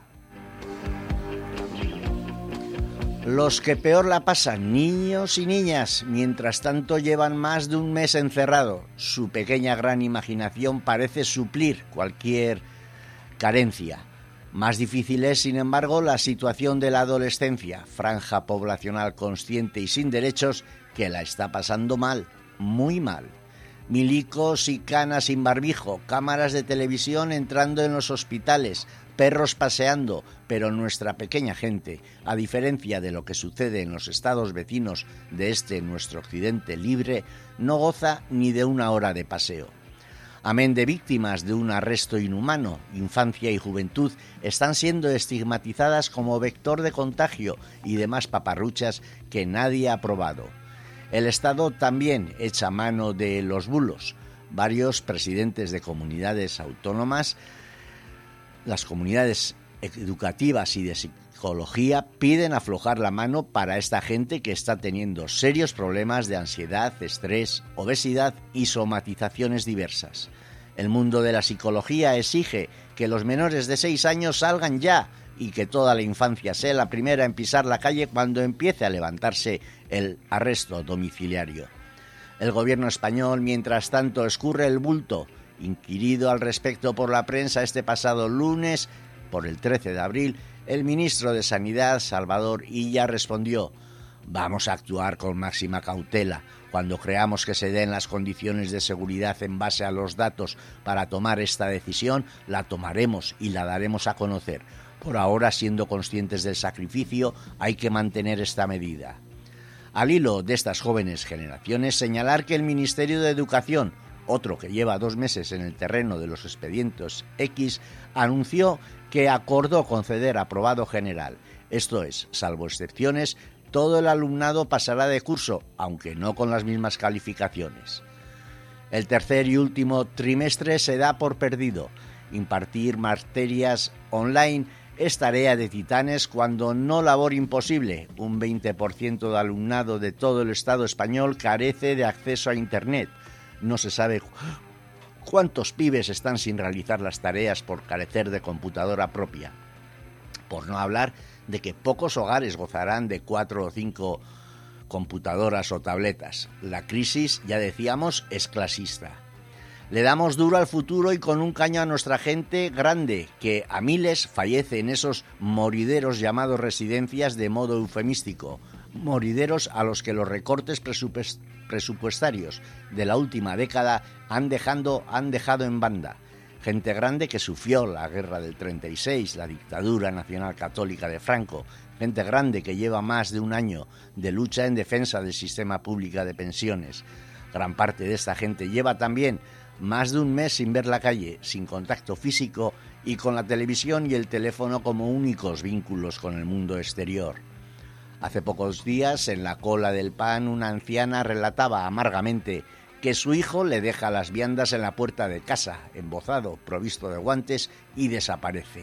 Los que peor la pasan, niños y niñas, mientras tanto llevan más de un mes encerrado. Su pequeña gran imaginación parece suplir cualquier carencia. Más difícil es, sin embargo, la situación de la adolescencia, franja poblacional consciente y sin derechos, que la está pasando mal, muy mal. Milicos y canas sin barbijo, cámaras de televisión entrando en los hospitales, perros paseando, pero nuestra pequeña gente, a diferencia de lo que sucede en los estados vecinos de este nuestro occidente libre, no goza ni de una hora de paseo. Amén de víctimas de un arresto inhumano, infancia y juventud están siendo estigmatizadas como vector de contagio y demás paparruchas que nadie ha probado. El Estado también echa mano de los bulos. Varios presidentes de comunidades autónomas, las comunidades educativas y de psicología piden aflojar la mano para esta gente que está teniendo serios problemas de ansiedad, estrés, obesidad y somatizaciones diversas. El mundo de la psicología exige que los menores de seis años salgan ya y que toda la infancia sea la primera en pisar la calle cuando empiece a levantarse el arresto domiciliario. El gobierno español, mientras tanto, escurre el bulto. Inquirido al respecto por la prensa este pasado lunes, por el trece de abril, el ministro de Sanidad, Salvador Illa, respondió: «Vamos a actuar con máxima cautela. Cuando creamos que se den las condiciones de seguridad en base a los datos para tomar esta decisión, la tomaremos y la daremos a conocer. Por ahora, siendo conscientes del sacrificio, hay que mantener esta medida». Al hilo de estas jóvenes generaciones, señalar que el Ministerio de Educación, otro que lleva dos meses en el terreno de los expedientes X, anunció que acordó conceder aprobado general. Esto es, salvo excepciones, todo el alumnado pasará de curso, aunque no con las mismas calificaciones. El tercer y último trimestre se da por perdido. Impartir materias online es tarea de titanes, cuando no labor imposible. Un veinte por ciento de alumnado de todo el Estado español carece de acceso a Internet. No se sabe cuántos pibes están sin realizar las tareas por carecer de computadora propia. Por no hablar de que pocos hogares gozarán de cuatro o cinco computadoras o tabletas. La crisis, ya decíamos, es clasista. Le damos duro al futuro y con un caño a nuestra gente grande, que a miles fallece en esos morideros llamados residencias de modo eufemístico. Morideros a los que los recortes presupuestarios de la última década han, dejando, han dejado en banda. Gente grande que sufrió la guerra del treinta y seis, la dictadura nacional católica de Franco. Gente grande que lleva más de un año de lucha en defensa del sistema público de pensiones. Gran parte de esta gente lleva también más de un mes sin ver la calle, sin contacto físico y con la televisión y el teléfono como únicos vínculos con el mundo exterior. Hace pocos días, en la cola del pan, una anciana relataba amargamente que su hijo le deja las viandas en la puerta de casa, embozado, provisto de guantes, y desaparece.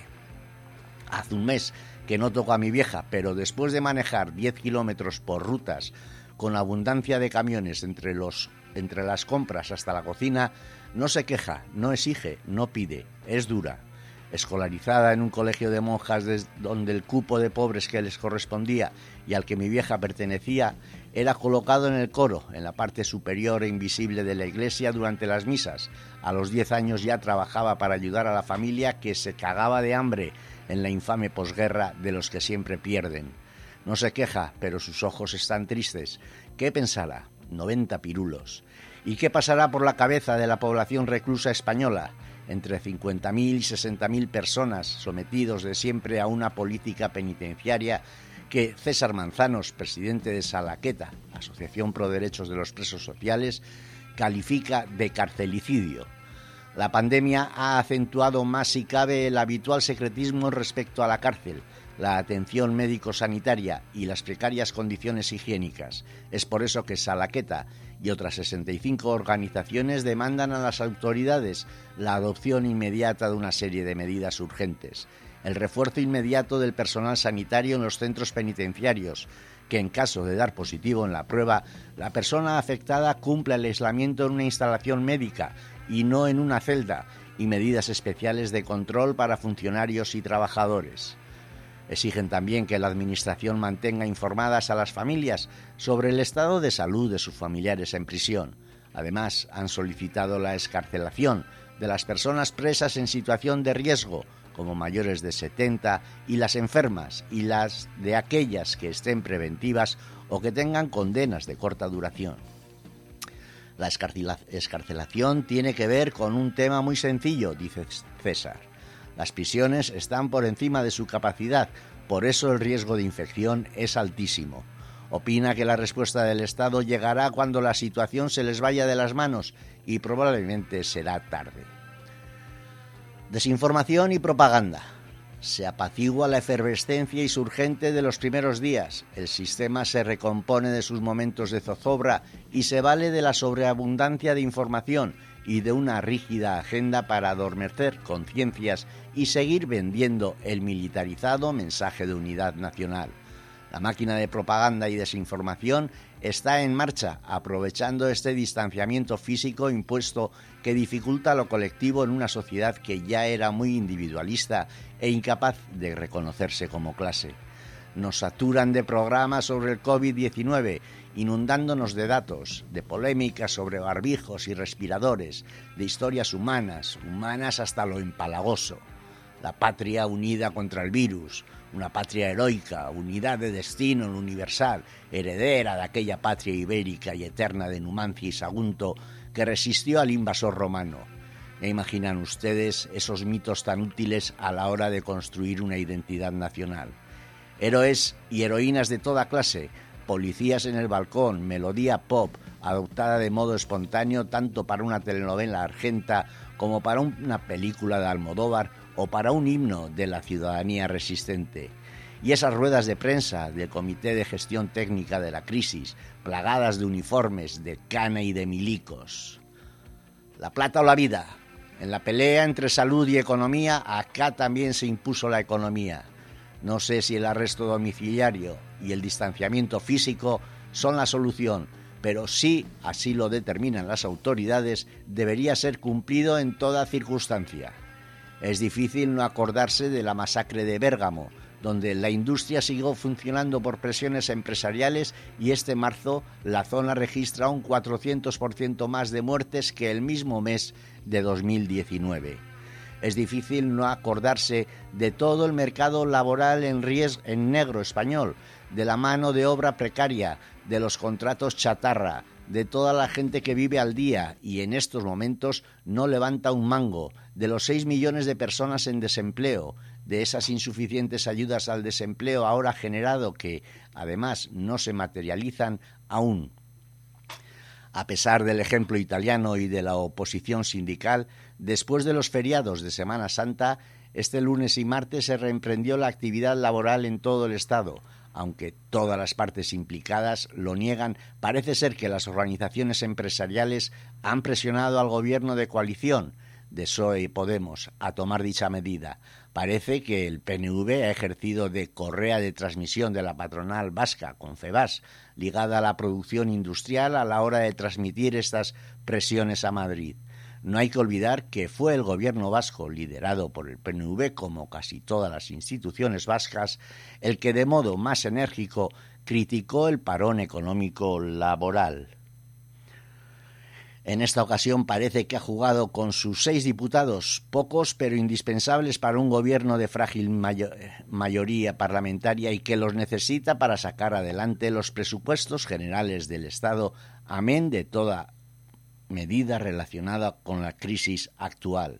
Hace un mes que no toco a mi vieja, pero después de manejar diez kilómetros por rutas con abundancia de camiones entre los entre las compras hasta la cocina, no se queja, no exige, no pide, es dura. Escolarizada en un colegio de monjas donde el cupo de pobres que les correspondía y al que mi vieja pertenecía era colocado en el coro, en la parte superior e invisible de la iglesia durante las misas. A los diez años ya trabajaba para ayudar a la familia que se cagaba de hambre en la infame posguerra de los que siempre pierden. No se queja, pero sus ojos están tristes. ¿Qué pensará? noventa pirulos. ¿Y qué pasará por la cabeza de la población reclusa española? Entre cincuenta mil y sesenta mil personas sometidos de siempre a una política penitenciaria que César Manzanos, presidente de Salaqueta, Asociación Pro Derechos de los Presos Sociales, califica de carcelicidio. La pandemia ha acentuado más si cabe el habitual secretismo respecto a la cárcel, la atención médico-sanitaria y las precarias condiciones higiénicas. Es por eso que Salaqueta y otras sesenta y cinco organizaciones demandan a las autoridades la adopción inmediata de una serie de medidas urgentes. El refuerzo inmediato del personal sanitario en los centros penitenciarios, que en caso de dar positivo en la prueba, la persona afectada cumpla el aislamiento en una instalación médica y no en una celda, y medidas especiales de control para funcionarios y trabajadores. Exigen también que la Administración mantenga informadas a las familias sobre el estado de salud de sus familiares en prisión. Además, han solicitado la excarcelación de las personas presas en situación de riesgo, como mayores de setenta, y las enfermas, y las de aquellas que estén preventivas o que tengan condenas de corta duración. La excarcelación tiene que ver con un tema muy sencillo, dice César. Las prisiones están por encima de su capacidad, por eso el riesgo de infección es altísimo. Opina que la respuesta del Estado llegará cuando la situación se les vaya de las manos y probablemente será tarde. Desinformación y propaganda. Se apacigua la efervescencia insurgente de los primeros días. El sistema se recompone de sus momentos de zozobra y se vale de la sobreabundancia de información y de una rígida agenda para adormecer conciencias y seguir vendiendo el militarizado mensaje de unidad nacional. La máquina de propaganda y desinformación está en marcha, aprovechando este distanciamiento físico impuesto que dificulta lo colectivo en una sociedad que ya era muy individualista e incapaz de reconocerse como clase. Nos saturan de programas sobre el covid diecinueve, inundándonos de datos, de polémicas sobre barbijos y respiradores, de historias humanas, humanas hasta lo empalagoso. La patria unida contra el virus, una patria heroica, unidad de destino en lo universal, heredera de aquella patria ibérica y eterna de Numancia y Sagunto que resistió al invasor romano. ¿Ya imaginan ustedes esos mitos tan útiles a la hora de construir una identidad nacional? Héroes y heroínas de toda clase, policías en el balcón, melodía pop, adoptada de modo espontáneo tanto para una telenovela argenta como para una película de Almodóvar o para un himno de la ciudadanía resistente. Y esas ruedas de prensa del Comité de Gestión Técnica de la Crisis, plagadas de uniformes, de cana y de milicos. La plata o la vida. En la pelea entre salud y economía, acá también se impuso la economía. No sé si el arresto domiciliario y el distanciamiento físico son la solución, pero sí, así lo determinan las autoridades, debería ser cumplido en toda circunstancia. Es difícil no acordarse de la masacre de Bérgamo, donde la industria siguió funcionando por presiones empresariales y este marzo la zona registra un cuatrocientos por ciento más de muertes que el mismo mes de dos mil diecinueve. Es difícil no acordarse de todo el mercado laboral en, riesgo, en negro español, de la mano de obra precaria, de los contratos chatarra, de toda la gente que vive al día y en estos momentos no levanta un mango, de los seis millones de personas en desempleo, de esas insuficientes ayudas al desempleo ahora generado que, además, no se materializan aún. A pesar del ejemplo italiano y de la oposición sindical, después de los feriados de Semana Santa, este lunes y martes se reemprendió la actividad laboral en todo el Estado. Aunque todas las partes implicadas lo niegan, parece ser que las organizaciones empresariales han presionado al gobierno de coalición. de P S O E y Podemos a tomar dicha medida. Parece que el P N V ha ejercido de correa de transmisión de la patronal vasca, Confebask, ligada a la producción industrial a la hora de transmitir estas presiones a Madrid. No hay que olvidar que fue el gobierno vasco, liderado por el P N V, como casi todas las instituciones vascas, el que de modo más enérgico criticó el parón económico laboral. En esta ocasión parece que ha jugado con sus seis diputados, pocos pero indispensables para un gobierno de frágil mayor, mayoría parlamentaria y que los necesita para sacar adelante los presupuestos generales del Estado, amén de toda medida relacionada con la crisis actual.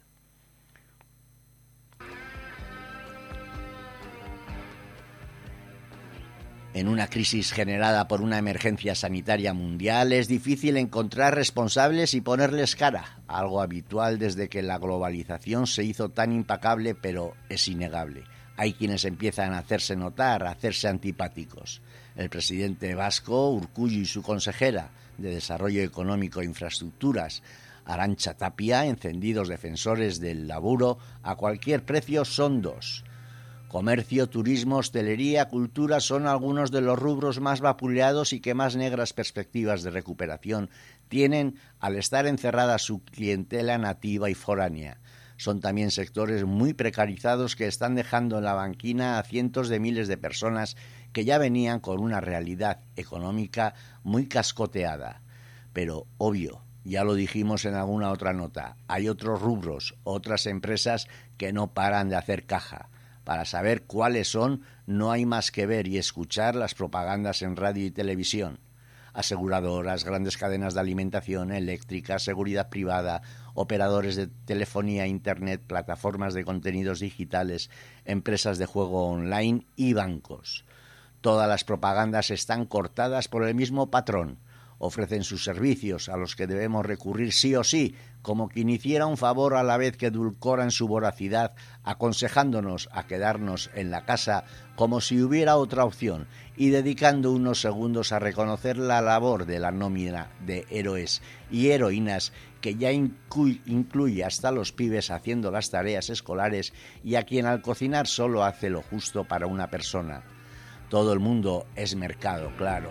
En una crisis generada por una emergencia sanitaria mundial es difícil encontrar responsables y ponerles cara, algo habitual desde que la globalización se hizo tan impecable, pero es innegable. Hay quienes empiezan a hacerse notar, a hacerse antipáticos. El presidente vasco, Urkullu, y su consejera de Desarrollo Económico e Infraestructuras, Arantxa Tapia, encendidos defensores del laburo a cualquier precio, son dos. Comercio, turismo, hostelería, cultura son algunos de los rubros más vapuleados y que más negras perspectivas de recuperación tienen al estar encerrada su clientela nativa y foránea. Son también sectores muy precarizados que están dejando en la banquina a cientos de miles de personas que ya venían con una realidad económica muy cascoteada. Pero, obvio, ya lo dijimos en alguna otra nota, hay otros rubros, otras empresas que no paran de hacer caja. Para saber cuáles son, no hay más que ver y escuchar las propagandas en radio y televisión. Aseguradoras, grandes cadenas de alimentación, eléctrica, seguridad privada, operadores de telefonía, internet, plataformas de contenidos digitales, empresas de juego online y bancos. Todas las propagandas están cortadas por el mismo patrón. Ofrecen sus servicios a los que debemos recurrir sí o sí, como quien hiciera un favor a la vez que edulcoran su voracidad, aconsejándonos a quedarnos en la casa como si hubiera otra opción y dedicando unos segundos a reconocer la labor de la nómina de héroes y heroínas que ya incluye, incluye hasta los pibes haciendo las tareas escolares y a quien al cocinar solo hace lo justo para una persona. Todo el mundo es mercado, claro.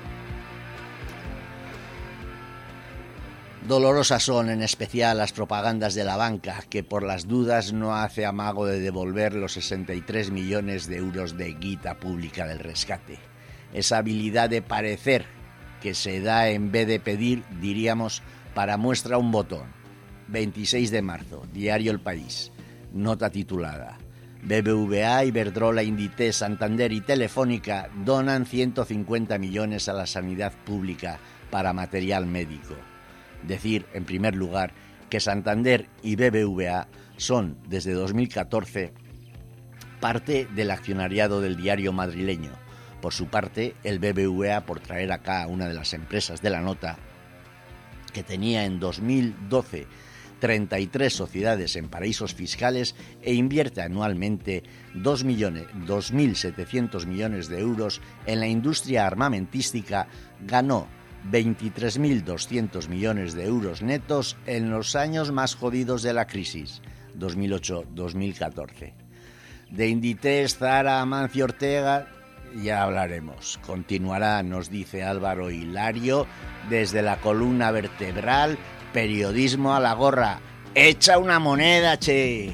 Dolorosas son en especial las propagandas de la banca, que por las dudas no hace amago de devolver los sesenta y tres millones de euros de guita pública del rescate. Esa habilidad de parecer que se da en vez de pedir, diríamos, para muestra un botón. veintiséis de marzo, Diario El País, nota titulada: B B V A, Iberdrola, Inditex, Santander y Telefónica donan ciento cincuenta millones a la sanidad pública para material médico. Decir, en primer lugar, que Santander y B B V A son, desde dos mil catorce, parte del accionariado del diario madrileño. Por su parte, el B B V A, por traer acá a una de las empresas de la nota, que tenía en dos mil doce treinta y tres sociedades en paraísos fiscales e invierte anualmente dos mil setecientos millones de euros en la industria armamentística, ganó veintitrés mil doscientos millones de euros netos en los años más jodidos de la crisis, dos mil ocho a dos mil catorce. De Inditex, Zara, Amancio Ortega, ya hablaremos. Continuará, nos dice Álvaro Hilario, desde la columna vertebral, periodismo a la gorra. ¡Echa una moneda, che!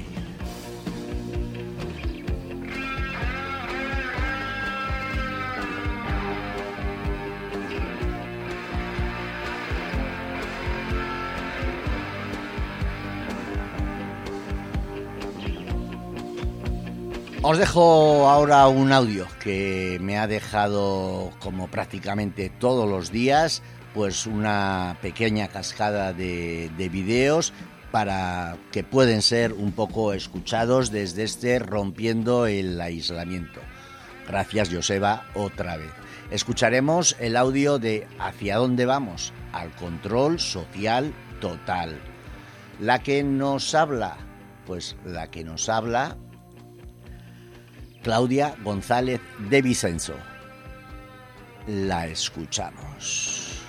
Os dejo ahora un audio que me ha dejado, como prácticamente todos los días, pues una pequeña cascada de, de vídeos para que pueden ser un poco escuchados desde este Rompiendo el Aislamiento. Gracias, Joseba, otra vez. Escucharemos el audio de ¿Hacia dónde vamos? Al control social total. La que nos habla, pues la que nos habla... Claudia González de Vicenzo. La escuchamos.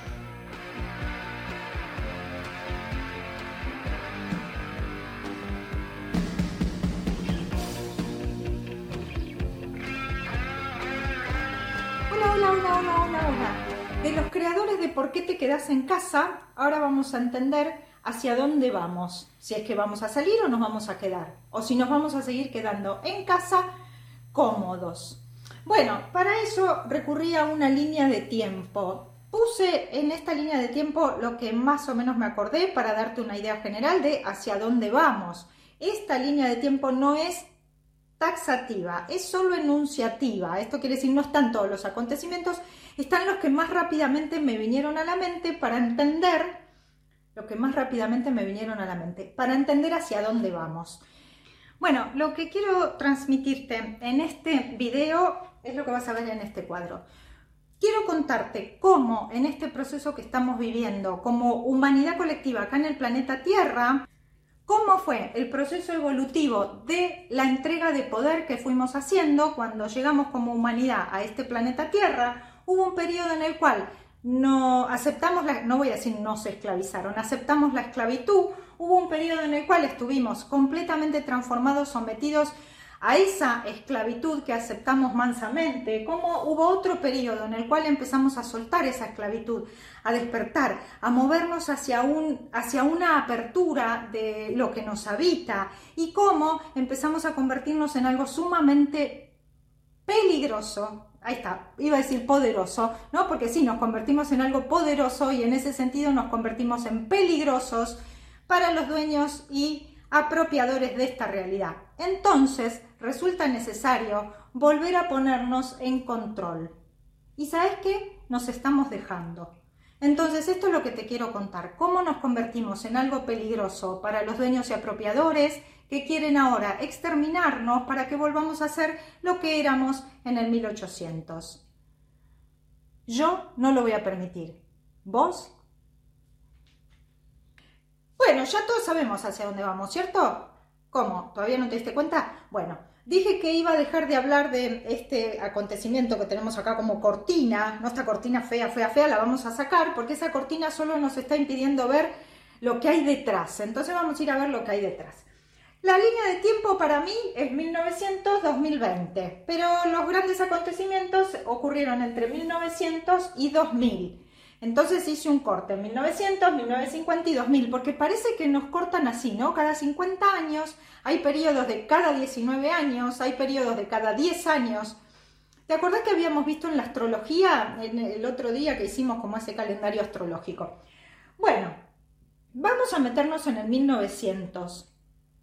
De los creadores de ¿Por qué te quedás en casa? Ahora vamos a entender hacia dónde vamos. Si es que vamos a salir o nos vamos a quedar. O si nos vamos a seguir quedando en casa cómodos. Bueno, para eso recurrí a una línea de tiempo. Puse en esta línea de tiempo lo que más o menos me acordé para darte una idea general de hacia dónde vamos. Esta línea de tiempo no es taxativa, es solo enunciativa. Esto quiere decir no están todos los acontecimientos, están los que más rápidamente me vinieron a la mente para entender, lo que más rápidamente me vinieron a la mente, para entender hacia dónde vamos. Bueno, lo que quiero transmitirte en este video es lo que vas a ver en este cuadro. Quiero contarte cómo en este proceso que estamos viviendo como humanidad colectiva acá en el planeta Tierra, cómo fue el proceso evolutivo de la entrega de poder que fuimos haciendo cuando llegamos como humanidad a este planeta Tierra. Hubo un periodo en el cual no aceptamos, la, no voy a decir no se esclavizaron, aceptamos la esclavitud. Hubo un periodo en el cual estuvimos completamente transformados, sometidos a esa esclavitud que aceptamos mansamente, como hubo otro periodo en el cual empezamos a soltar esa esclavitud, a despertar, a movernos hacia, un, hacia una apertura de lo que nos habita, y cómo empezamos a convertirnos en algo sumamente peligroso. Ahí está, iba a decir poderoso, ¿no? Porque sí, nos convertimos en algo poderoso y en ese sentido nos convertimos en peligrosos para los dueños y apropiadores de esta realidad. Entonces, resulta necesario volver a ponernos en control. ¿Y sabes qué? Nos estamos dejando. Entonces, esto es lo que te quiero contar. ¿Cómo nos convertimos en algo peligroso para los dueños y apropiadores que quieren ahora exterminarnos para que volvamos a ser lo que éramos en el mil ochocientos? Yo no lo voy a permitir. ¿Vos? Bueno, ya todos sabemos hacia dónde vamos, ¿cierto? ¿Cómo? ¿Todavía no te diste cuenta? Bueno, dije que iba a dejar de hablar de este acontecimiento que tenemos acá como cortina, no esta cortina fea, fea, fea, la vamos a sacar porque esa cortina solo nos está impidiendo ver lo que hay detrás. Entonces vamos a ir a ver lo que hay detrás. La línea de tiempo para mí es mil novecientos a dos mil veinte, pero los grandes acontecimientos ocurrieron entre mil novecientos y dos mil. Entonces hice un corte, mil novecientos, mil novecientos cincuenta y dos mil, porque parece que nos cortan así, ¿no? Cada cincuenta años, hay periodos de cada diecinueve años, hay periodos de cada diez años. ¿Te acordás que habíamos visto en la astrología, en el otro día que hicimos como ese calendario astrológico? Bueno, vamos a meternos en el mil novecientos.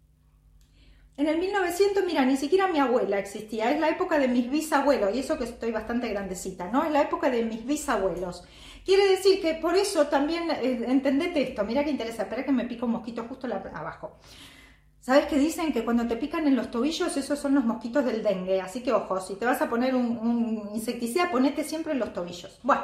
En el mil novecientos, mira, ni siquiera mi abuela existía, es la época de mis bisabuelos, y eso que estoy bastante grandecita, ¿no? Es la época de mis bisabuelos. Quiere decir que por eso también, eh, entendete esto, mira qué interesa, espera que me pica un mosquito justo la, abajo. ¿Sabes qué dicen? Que cuando te pican en los tobillos, esos son los mosquitos del dengue, así que ojo, si te vas a poner un, un insecticida, ponete siempre en los tobillos. Bueno,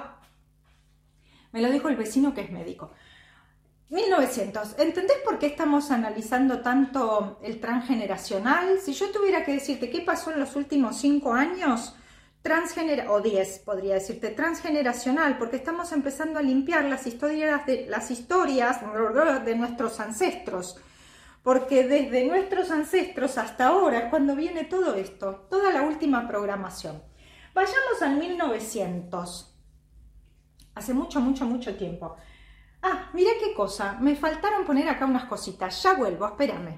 me lo dijo el vecino que es médico. mil novecientos, ¿entendés por qué estamos analizando tanto el transgeneracional? Si yo tuviera que decirte qué pasó en los últimos cinco años, transgener o diez podría decirte, transgeneracional, porque estamos empezando a limpiar las historias de, las historias de nuestros ancestros, porque desde nuestros ancestros hasta ahora es cuando viene todo esto, toda la última programación. Vayamos al mil novecientos, hace mucho, mucho, mucho tiempo. Ah, mira qué cosa, me faltaron poner acá unas cositas, ya vuelvo, espérame.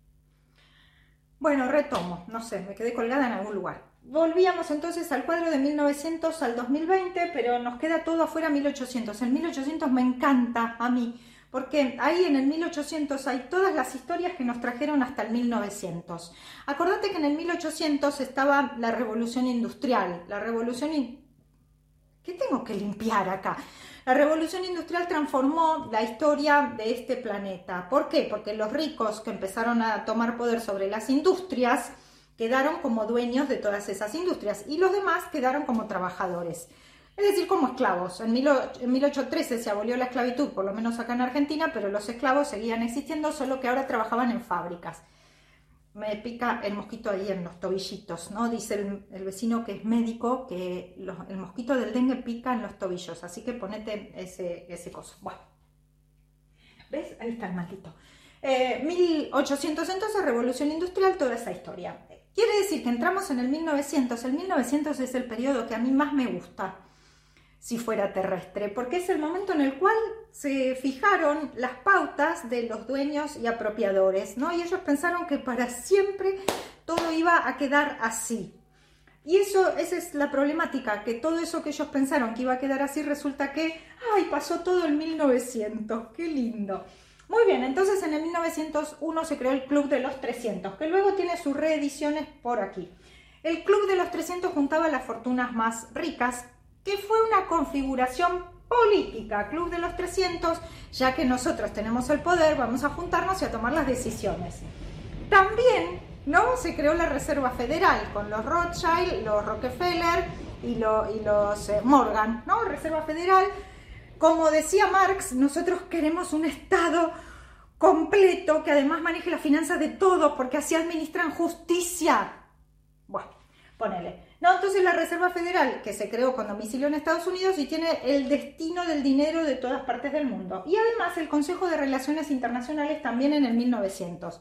Bueno, retomo, no sé, me quedé colgada en algún lugar. Volvíamos entonces al cuadro de mil novecientos al dos mil veinte, pero nos queda todo afuera mil ochocientos. El mil ochocientos me encanta a mí, porque ahí en el mil ochocientos hay todas las historias que nos trajeron hasta el mil novecientos. Acordate que en el mil ochocientos estaba la revolución industrial, la revolución... In... ¿Qué tengo que limpiar acá? La revolución industrial transformó la historia de este planeta. ¿Por qué? Porque los ricos que empezaron a tomar poder sobre las industrias quedaron como dueños de todas esas industrias y los demás quedaron como trabajadores, es decir, como esclavos. En mil ochocientos trece se abolió la esclavitud, por lo menos acá en Argentina, pero los esclavos seguían existiendo, solo que ahora trabajaban en fábricas. Me pica el mosquito ahí en los tobillitos, ¿no? Dice el, el vecino que es médico que los, el mosquito del dengue pica en los tobillos, así que ponete ese, ese coso. Bueno, ¿ves? Ahí está el maldito. Eh, mil ochocientos entonces, revolución industrial, toda esa historia. Quiere decir que entramos en el mil novecientos. El mil novecientos es el periodo que a mí más me gusta. si fuera terrestre, porque es el momento en el cual se fijaron las pautas de los dueños y apropiadores, ¿no? Y ellos pensaron que para siempre todo iba a quedar así. Y eso, esa es la problemática, que todo eso que ellos pensaron que iba a quedar así, resulta que, ¡ay!, pasó todo en mil novecientos, ¡qué lindo! Muy bien, entonces en el mil novecientos uno se creó el Club de los trescientos, que luego tiene sus reediciones por aquí. El Club de los trescientos juntaba las fortunas más ricas, que fue una configuración política. Club de los trescientos, ya que nosotros tenemos el poder, vamos a juntarnos y a tomar las decisiones. También, ¿no?, se creó la Reserva Federal con los Rothschild, los Rockefeller y, lo, y los eh, Morgan, ¿no? Reserva Federal. Como decía Marx, nosotros queremos un Estado completo que además maneje las finanzas de todos, porque así administran justicia. Bueno, ponele. No, entonces la Reserva Federal, que se creó con domicilio en Estados Unidos y tiene el destino del dinero de todas partes del mundo. Y además el Consejo de Relaciones Internacionales también en el mil novecientos.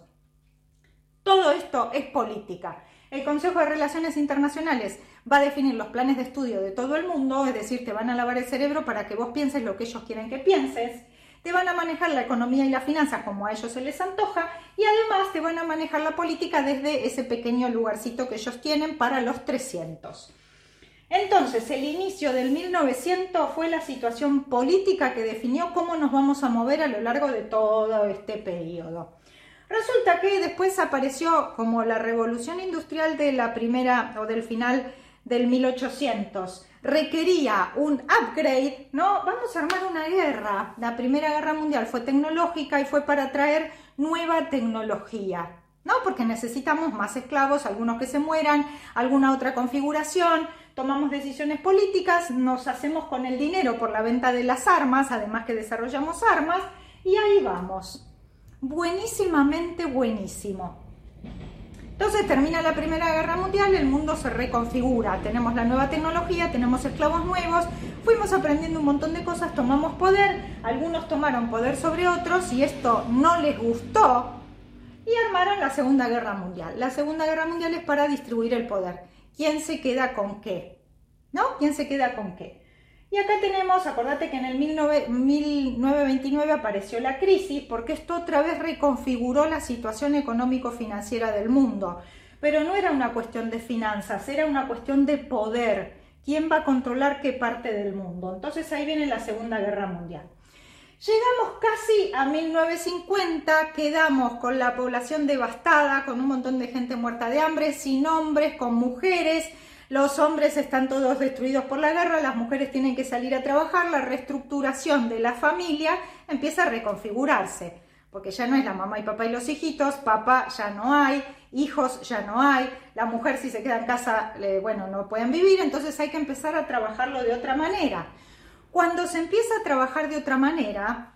Todo esto es política. El Consejo de Relaciones Internacionales va a definir los planes de estudio de todo el mundo, es decir, te van a lavar el cerebro para que vos pienses lo que ellos quieren que pienses. Te van a manejar la economía y las finanzas como a ellos se les antoja y además te van a manejar la política desde ese pequeño lugarcito que ellos tienen para los trescientos. Entonces, el inicio del mil novecientos fue la situación política que definió cómo nos vamos a mover a lo largo de todo este periodo. Resulta que después apareció como la revolución industrial de la primera o del final del mil ochocientos. Requería un upgrade, ¿no? Vamos a armar una guerra. La Primera Guerra Mundial fue tecnológica y fue para traer nueva tecnología, ¿no? Porque necesitamos más esclavos, algunos que se mueran, alguna otra configuración, tomamos decisiones políticas, nos hacemos con el dinero por la venta de las armas, además que desarrollamos armas, y ahí vamos. Buenísimamente buenísimo. Entonces termina la Primera Guerra Mundial, el mundo se reconfigura, tenemos la nueva tecnología, tenemos esclavos nuevos, fuimos aprendiendo un montón de cosas, tomamos poder, algunos tomaron poder sobre otros y esto no les gustó y armaron la Segunda Guerra Mundial. La Segunda Guerra Mundial es para distribuir el poder. ¿Quién se queda con qué? ¿No? ¿Quién se queda con qué? Y acá tenemos, acordate que en el mil novecientos veintinueve apareció la crisis, porque esto otra vez reconfiguró la situación económico-financiera del mundo. Pero no era una cuestión de finanzas, era una cuestión de poder. ¿Quién va a controlar qué parte del mundo? Entonces ahí viene la Segunda Guerra Mundial. Llegamos casi a mil novecientos cincuenta, quedamos con la población devastada, con un montón de gente muerta de hambre, sin hombres, con mujeres. Los hombres están todos destruidos por la guerra, las mujeres tienen que salir a trabajar, la reestructuración de la familia empieza a reconfigurarse, porque ya no es la mamá y papá y los hijitos, papá ya no hay, hijos ya no hay, la mujer si se queda en casa, eh, bueno, no pueden vivir, entonces hay que empezar a trabajarlo de otra manera. Cuando se empieza a trabajar de otra manera,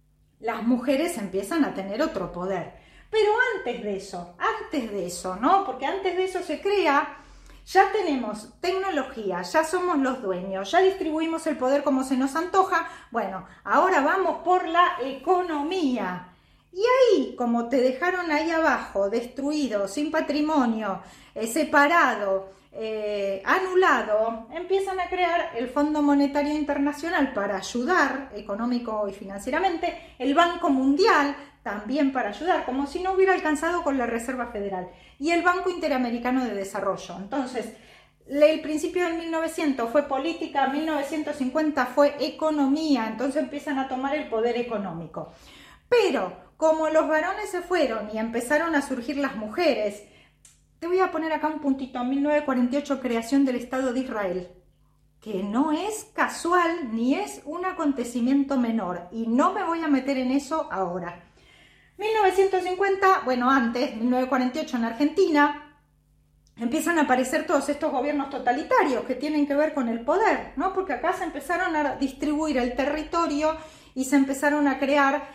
las mujeres empiezan a tener otro poder. Pero antes de eso, antes de eso, ¿no? Porque antes de eso se crea... Ya tenemos tecnología, ya somos los dueños, ya distribuimos el poder como se nos antoja. Bueno, ahora vamos por la economía. Y ahí, como te dejaron ahí abajo, destruido, sin patrimonio, eh, separado, eh, anulado, empiezan a crear el Fondo Monetario Internacional para ayudar económico y financieramente, el Banco Mundial también para ayudar, como si no hubiera alcanzado con la Reserva Federal, y el Banco Interamericano de Desarrollo. Entonces, el principio del mil novecientos fue política, mil novecientos cincuenta fue economía, entonces empiezan a tomar el poder económico. Pero, como los varones se fueron y empezaron a surgir las mujeres, te voy a poner acá un puntito, mil novecientos cuarenta y ocho, creación del Estado de Israel, que no es casual ni es un acontecimiento menor, y no me voy a meter en eso ahora. mil novecientos cincuenta, bueno, antes, mil novecientos cuarenta y ocho en Argentina, empiezan a aparecer todos estos gobiernos totalitarios que tienen que ver con el poder, ¿no? Porque acá se empezaron a distribuir el territorio y se empezaron a crear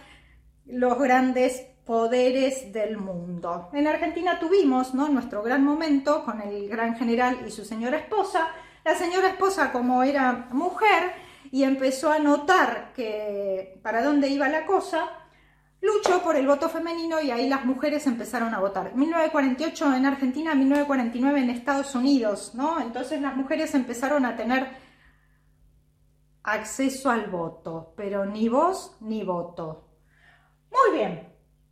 los grandes poderes del mundo. En Argentina tuvimos, ¿no?, nuestro gran momento con el gran general y su señora esposa. La señora esposa, como era mujer y empezó a notar que para dónde iba la cosa, luchó por el voto femenino y ahí las mujeres empezaron a votar. mil novecientos cuarenta y ocho en Argentina, mil novecientos cuarenta y nueve en Estados Unidos, ¿no? Entonces las mujeres empezaron a tener, acceso al voto, pero ni voz ni voto. Muy bien.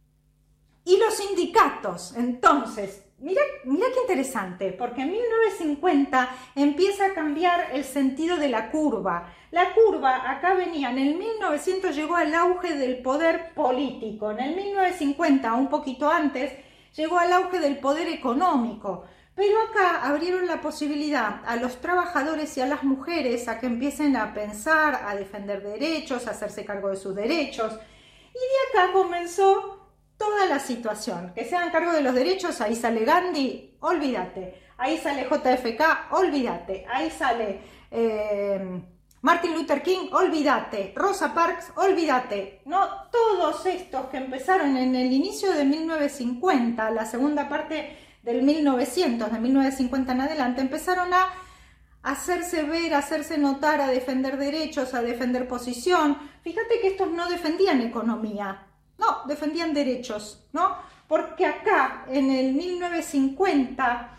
Y los sindicatos, entonces, mira, mira qué interesante, porque en mil novecientos cincuenta empieza a cambiar el sentido de la curva. La curva acá venía, en el mil novecientos llegó al auge del poder político, en el mil novecientos cincuenta, un poquito antes, llegó al auge del poder económico. Pero acá abrieron la posibilidad a los trabajadores y a las mujeres a que empiecen a pensar, a defender derechos, a hacerse cargo de sus derechos. Y de acá comenzó toda la situación. Que se hagan cargo de los derechos, ahí sale Gandhi, olvídate. Ahí sale J F K, olvídate. Ahí sale eh, Martin Luther King, olvídate. Rosa Parks, olvídate. No, todos estos que empezaron en el inicio de mil novecientos cincuenta, la segunda parte del mil novecientos, de mil novecientos cincuenta en adelante, empezaron a hacerse ver, a hacerse notar, a defender derechos, a defender posición. Fíjate que estos no defendían economía, no, defendían derechos, ¿no? Porque acá, en el mil novecientos cincuenta,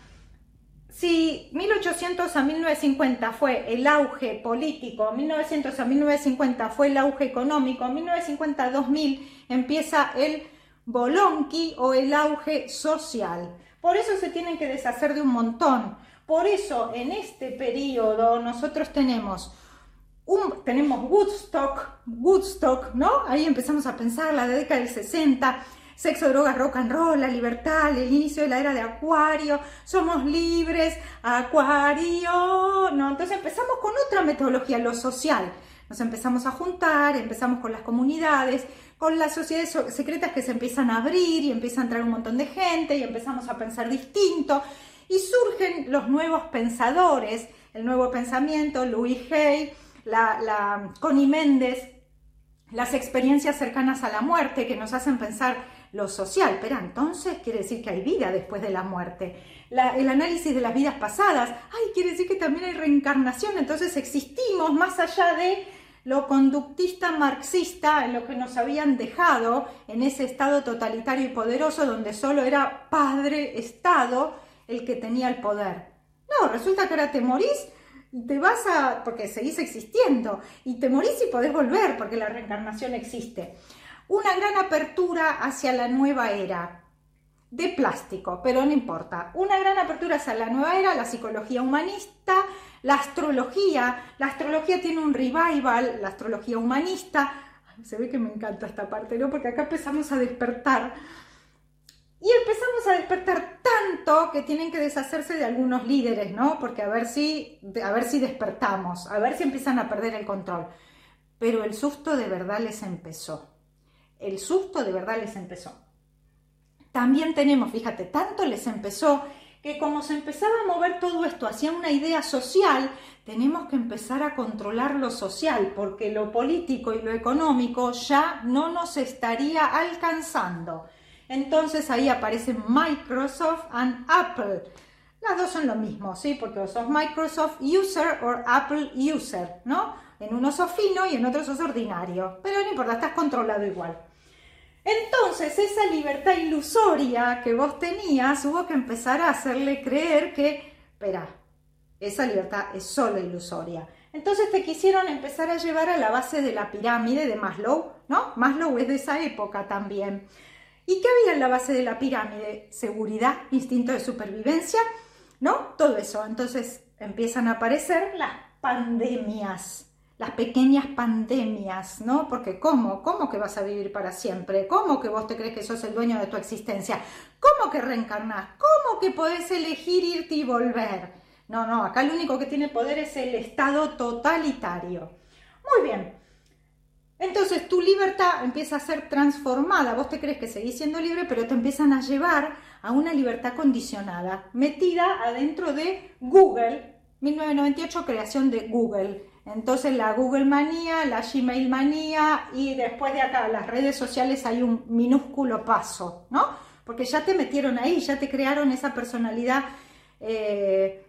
si mil ochocientos a mil novecientos cincuenta fue el auge político, mil novecientos a mil novecientos cincuenta fue el auge económico, mil novecientos cincuenta a dos mil empieza el bolonqui o el auge social. Por eso se tienen que deshacer de un montón. Por eso en este periodo nosotros tenemos, un, tenemos Woodstock, Woodstock, ¿no? Ahí empezamos a pensar la década del sesenta, sexo, drogas, rock and roll, la libertad, el inicio de la era de Acuario, somos libres, Acuario, ¿no? Entonces empezamos con otra metodología, lo social. Nos empezamos a juntar, empezamos con las comunidades, con las sociedades secretas que se empiezan a abrir y empieza a entrar un montón de gente y empezamos a pensar distinto y surgen los nuevos pensadores, el nuevo pensamiento, Louis Hay, la, la Connie Méndez, las experiencias cercanas a la muerte que nos hacen pensar lo social. Pero entonces quiere decir que hay vida después de la muerte. La, el análisis de las vidas pasadas, ay, quiere decir que también hay reencarnación, entonces existimos más allá de lo conductista marxista, en lo que nos habían dejado en ese estado totalitario y poderoso donde solo era padre Estado el que tenía el poder. No, resulta que ahora te morís y te vas a, porque seguís existiendo, y te morís y podés volver porque la reencarnación existe. Una gran apertura hacia la nueva era, de plástico, pero no importa. Una gran apertura hacia la nueva era, la psicología humanista, la astrología. La astrología tiene un revival, la astrología humanista. Se ve que me encanta esta parte, ¿no? Porque acá empezamos a despertar. Y empezamos a despertar tanto que tienen que deshacerse de algunos líderes, ¿no? Porque a ver si, a ver si despertamos, a ver si empiezan a perder el control. Pero el susto de verdad les empezó. El susto de verdad les empezó. También tenemos, fíjate, tanto les empezó que como se empezaba a mover todo esto hacia una idea social, tenemos que empezar a controlar lo social, porque lo político y lo económico ya no nos estaría alcanzando. Entonces ahí aparecen Microsoft and Apple. Las dos son lo mismo, ¿sí? Porque vos sos Microsoft User o Apple User, ¿no? En uno sos fino y en otro sos ordinario. Pero no importa, estás controlado igual. Entonces, esa libertad ilusoria que vos tenías, hubo que empezar a hacerle creer que, espera, esa libertad es solo ilusoria. Entonces te quisieron empezar a llevar a la base de la pirámide de Maslow, ¿no? Maslow es de esa época también. ¿Y qué había en la base de la pirámide? Seguridad, instinto de supervivencia, ¿no? Todo eso. Entonces empiezan a aparecer las pandemias. Las pequeñas pandemias, ¿no? Porque ¿cómo? ¿Cómo que vas a vivir para siempre? ¿Cómo que vos te crees que sos el dueño de tu existencia? ¿Cómo que reencarnás? ¿Cómo que podés elegir irte y volver? No, no, acá lo único que tiene poder es el Estado totalitario. Muy bien. Entonces tu libertad empieza a ser transformada. Vos te crees que seguís siendo libre, pero te empiezan a llevar a una libertad condicionada, metida adentro de Google. mil novecientos noventa y ocho, creación de Google. Entonces la Google manía, la Gmail manía y después de acá las redes sociales hay un minúsculo paso, ¿no? Porque ya te metieron ahí, ya te crearon esa personalidad eh,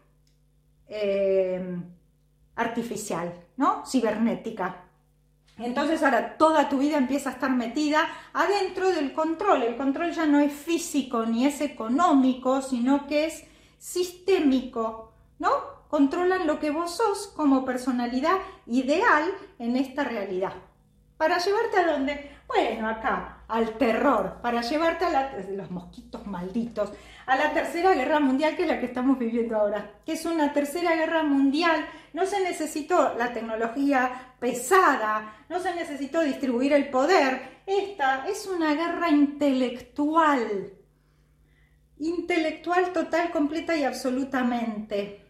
eh, artificial, ¿no? Cibernética. Entonces ahora toda tu vida empieza a estar metida adentro del control. El control ya no es físico ni es económico, sino que es sistémico, ¿no? controlan lo que vos sos como personalidad ideal en esta realidad. ¿Para llevarte a dónde? Bueno, acá, al terror, para llevarte a la, los mosquitos malditos, a la tercera guerra mundial, que es la que estamos viviendo ahora, que es una tercera guerra mundial. No se necesitó la tecnología pesada, no se necesitó distribuir el poder. Esta es una guerra intelectual, intelectual total, completa y absolutamente.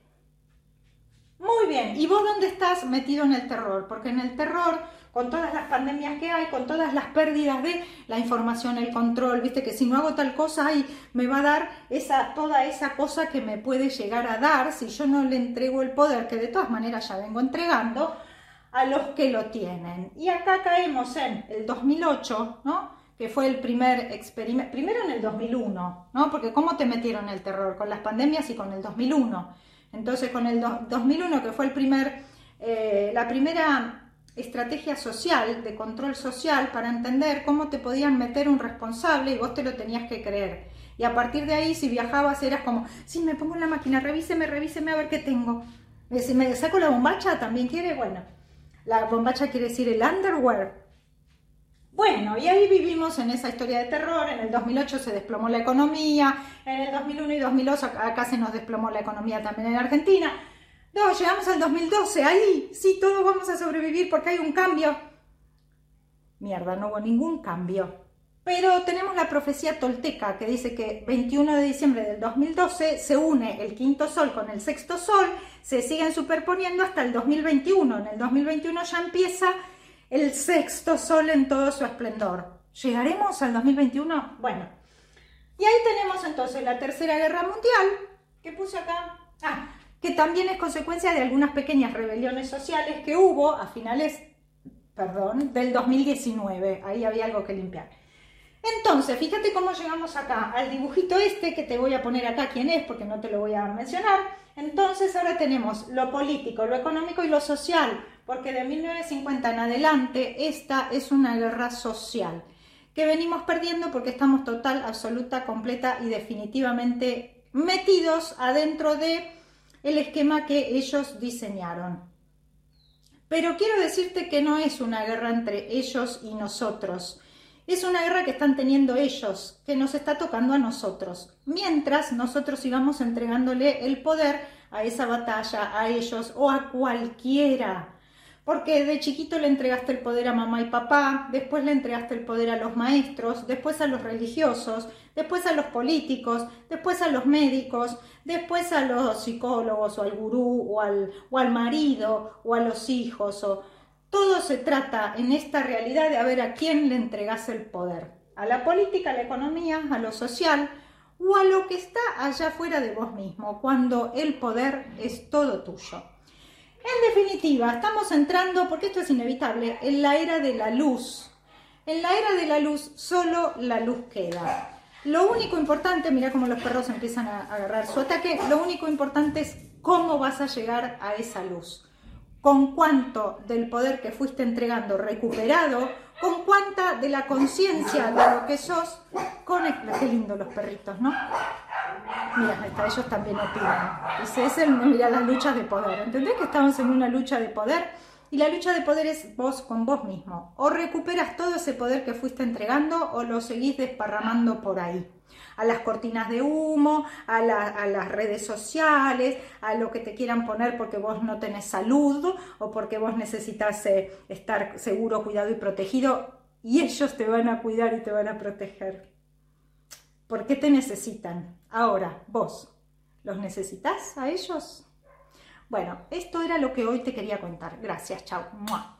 Muy bien, ¿y vos dónde estás metido en el terror? Porque en el terror, con todas las pandemias que hay, con todas las pérdidas de la información, el control, viste que si no hago tal cosa, ay, me va a dar esa, toda esa cosa que me puede llegar a dar si yo no le entrego el poder, que de todas maneras ya vengo entregando, a los que lo tienen. Y acá caemos en el dos mil ocho, ¿no? Que fue el primer experimento, primero en el dos mil uno, ¿no? Porque ¿cómo te metieron el terror? Con las pandemias y con el dos mil uno. Entonces con el dos mil uno, que fue el primer, eh, la primera estrategia social, de control social, para entender cómo te podían meter un responsable y vos te lo tenías que creer. Y a partir de ahí, si viajabas, eras como, sí, me pongo en la máquina, revíseme, revíseme a ver qué tengo. Si me saco la bombacha, ¿también quiere? Bueno, la bombacha quiere decir el underwear. Bueno, y ahí vivimos en esa historia de terror. En el dos mil ocho se desplomó la economía, en el dos mil uno y dos mil dos acá se nos desplomó la economía también en Argentina. No, llegamos al dos mil doce, ahí sí todos vamos a sobrevivir porque hay un cambio. Mierda, no hubo ningún cambio. Pero tenemos la profecía tolteca que dice que veintiuno de diciembre del dos mil doce se une el quinto sol con el sexto sol, se siguen superponiendo hasta el dos mil veintiuno. En el dos mil veintiuno ya empieza el sexto sol en todo su esplendor. ¿Llegaremos al dos mil veintiuno? Bueno. Y ahí tenemos entonces la Tercera Guerra Mundial, que puse acá. Ah, que también es consecuencia de algunas pequeñas rebeliones sociales que hubo a finales, perdón, del dos mil diecinueve. Ahí había algo que limpiar. Entonces, fíjate cómo llegamos acá, al dibujito este, que te voy a poner acá quién es, porque no te lo voy a mencionar. Entonces, ahora tenemos lo político, lo económico y lo social, porque de mil novecientos cincuenta en adelante, esta es una guerra social, que venimos perdiendo porque estamos total, absoluta, completa y definitivamente metidos adentro de el esquema que ellos diseñaron. Pero quiero decirte que no es una guerra entre ellos y nosotros. Es una guerra que están teniendo ellos, que nos está tocando a nosotros. Mientras nosotros sigamos entregándole el poder a esa batalla, a ellos o a cualquiera. Porque de chiquito le entregaste el poder a mamá y papá, después le entregaste el poder a los maestros, después a los religiosos, después a los políticos, después a los médicos, después a los psicólogos o al gurú o al, o al marido o a los hijos. O... Todo se trata en esta realidad de a ver a quién le entregas el poder. A la política, a la economía, a lo social o a lo que está allá fuera de vos mismo, cuando el poder es todo tuyo. En definitiva, estamos entrando, porque esto es inevitable, en la era de la luz. En la era de la luz, solo la luz queda. Lo único importante, mira cómo los perros empiezan a agarrar su ataque, lo único importante es cómo vas a llegar a esa luz. Con cuánto del poder que fuiste entregando recuperado, con cuánta de la conciencia de lo que sos, conecta. Qué lindo los perritos, ¿no? Mira, hasta ellos también opinan. Ese es el, mira, las luchas de poder. ¿Entendés que estamos en una lucha de poder? Y la lucha de poder es vos con vos mismo. O recuperas todo ese poder que fuiste entregando o lo seguís desparramando por ahí. A las cortinas de humo, a, la, a las redes sociales, a lo que te quieran poner porque vos no tenés salud o porque vos necesitas eh, estar seguro, cuidado y protegido. Y ellos te van a cuidar y te van a proteger. ¿Por qué te necesitan? Ahora, vos, ¿los necesitas a ellos? Bueno, esto era lo que hoy te quería contar. Gracias, chao. ¡Mua!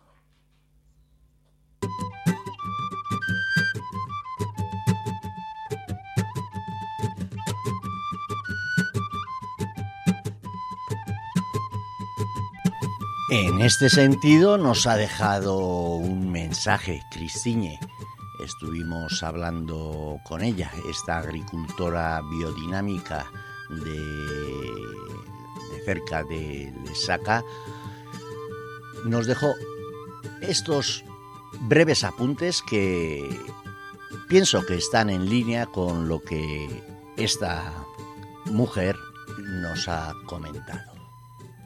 En este sentido nos ha dejado un mensaje Cristiñe. Estuvimos hablando con ella, esta agricultora biodinámica de, de cerca de Lesaca. Nos dejó estos breves apuntes que pienso que están en línea con lo que esta mujer nos ha comentado.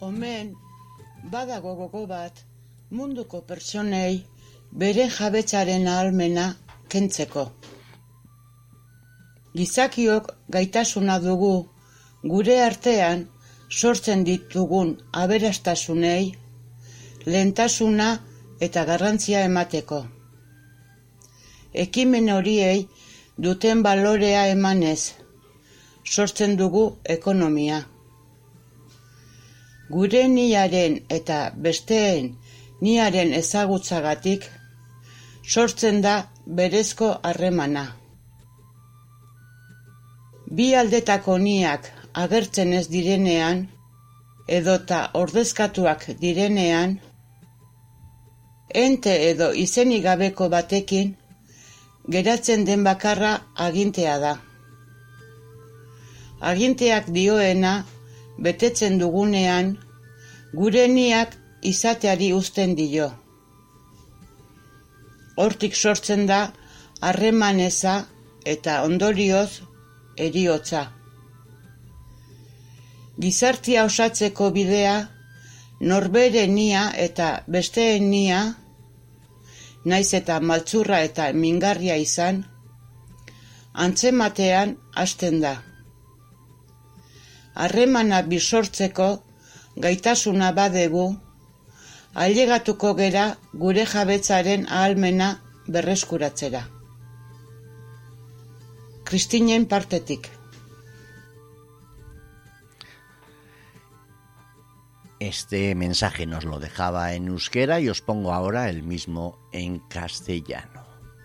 Omen, badago gogo bat, munduko pertsonei bere jabetzaren ahalmena kentzeko. Gizakiok gaitasuna dugu gure artean sortzen ditugun aberastasunei lehentasuna eta garrantzia emateko. Ekimen horiei duten balorea emanez, sortzen dugu ekonomia. Gure niaren eta besteen niaren ezagutzagatik sortzen da berezko harremana. Bi aldetako niak agertzen ez direnean, edota ordezkatuak direnean, ente edo izenik gabeko batekin geratzen den bakarra agintea da. Aginteak dioena betetzen dugunean, gure niak izateari uzten dio. Hortik sortzen da harreman eza eta ondorioz heriotza. Gizartea osatzeko bidea, norbere nia eta besteen nia, naiz eta maltzurra eta mingarria izan, antzematean hasten da. Harremana bisortzeko gaitasuna badegu, ailegatuko gera gure jabetzaren ahalmena berreskuratzera. Kristinen partetik. Este mensaje nos lo dejaba en euskera y os pongo ahora el mismo en castellano.